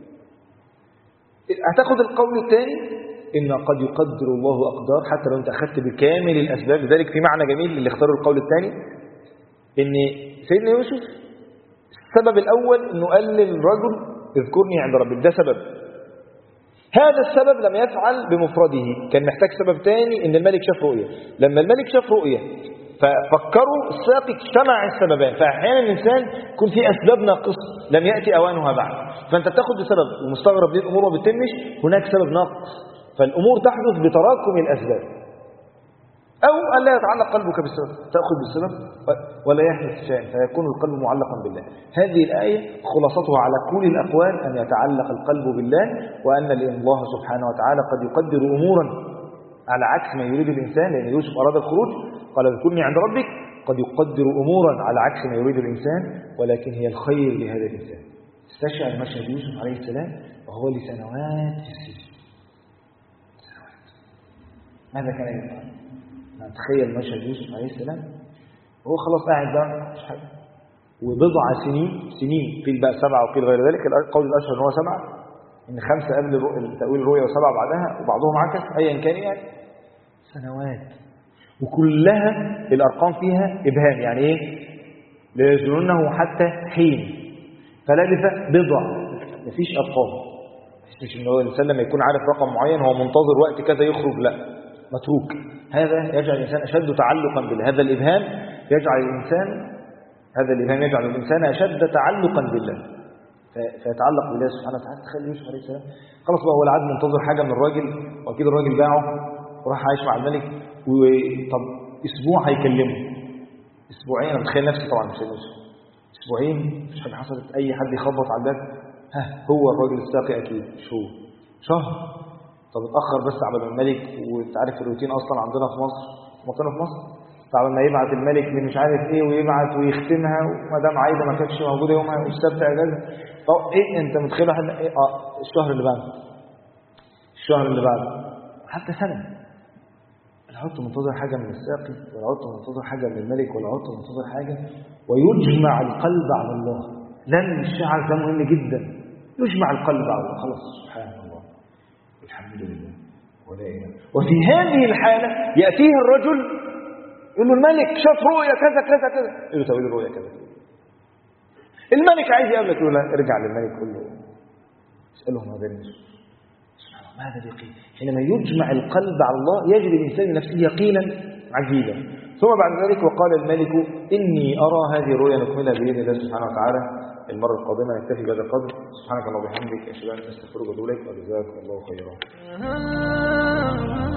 هتاخد القول الثاني ان قد يقدر الله اقدار حتى لو انت اخذت بكامل الاسباب. لذلك في معنى جميل اللي اختاروا القول الثاني ان سيدنا يوسف السبب الاول انه قال للرجل اذكرني عند ربك، ده سبب. هذا السبب لم يفعل بمفرده، كان محتاج سبب تاني ان الملك شاف رؤية. لما الملك شاف رؤية ففكروا الساقي اجتمع السببان. فأحيانا الإنسان يكون في أسباب ناقصة لم يأتي أوانها بعد، فأنت تأخذ بسبب ومستغرب ليه الأمور ما بتتمش، هناك سبب ناقص. فالأمور تحدث بتراكم الأسباب. أو أن لا يتعلق قلبك بالسبب، تأخذ بالسبب ولا يحدث شيء فيكون القلب معلقا بالله. هذه الآية خلاصتها على كل الأقوال أن يتعلق القلب بالله، وأن الله سبحانه وتعالى قد يقدر أمورا على عكس ما يريد الإنسان. لأن يوسف أراد الخروج قال اذكرني عند ربك، قد يقدر أمورا على عكس ما يريد الإنسان، ولكن هي الخير لهذا الإنسان. استشعر مشهد يوسف عليه السلام وهو لسنوات في السجن. سنوات. ماذا كان يفعل؟ نتخيل مشهد يوسف عليه السلام وهو خلاص قاعد بقى مش حاجة، وبضع سنين قيل بقى 7 وقيل غير ذلك. القول الأشهر ان هو 7، ان 5 قبل تأويل الرؤيا و7 بعدها، وبعضهم عكس، ايا كان يعني سنوات، وكلها الارقام فيها ابهام. يعني ايه؟ ليزنونه حتى حين، فلبث بضع، مفيش ارقام. مش ان هو الانسان لما يكون عارف رقم معين هو منتظر وقت كذا يخرج، لا، متروك. هذا يجعل الانسان اشد تعلقا بالله. هذا الابهام يجعل الانسان اشد تعلقا بالله، فيتعلق بالله سبحانه وتعالى. تخيل يوسف عليه السلام خلاص بقى هو العاد منتظر حاجه من الراجل، واكيد الراجل باعه وراح عايش مع الملك، وطب اسبوع هيكلمه، اسبوعين، انا متخيل نفسي طبعا مش يوسف، اسبوعين مفيش حاجه حصلت، اي حد يخبط على الباب، هو الراجل الساقي اكيد، مش هو. شهر، طب اتاخر بس على الملك، وانت عارف الروتين اصلا عندنا في مصر، طبعا ما يبعت الملك من مش عارف ايه ويبعت ويختمها، ومدام عايده ما كانتش موجوده يومها والسبت اجازه، طب ايه انت متخيل واحد ايه؟ الشهر اللي بعده حتى سنه. لا عدت منتظر حاجه من الساقي، ولا عدت منتظر حاجه من الملك، ولا عدت منتظر حاجه. ويجمع القلب على الله. لن الشعر ده مهم جدا، يجمع القلب على الله. خلاص سبحان الله الحمد لله ولا اله. وفي هذه الحاله ياتيه الرجل يقول له الملك شاف رؤيا كذا كذا كذا، يقول له تأويل الرؤيا كذا. الملك عايز يقابلك، يقول له ارجع للملك قول له اساله ماذا يقول. ماذا يقين؟ حينما يجمع القلب على الله يجد الانسان نفسه يقينا عجيبا. ثم بعد ذلك وقال الملك اني ارى هذه الرؤيا نكملها باذن الله سبحانه وتعالى المره القادمه. نكتفي بهذا القدر. سبحانك اللهم وبحمدك اشهد ان لا اله الا انت استغفرك واتوب اليك، وجزاكم الله خيرا.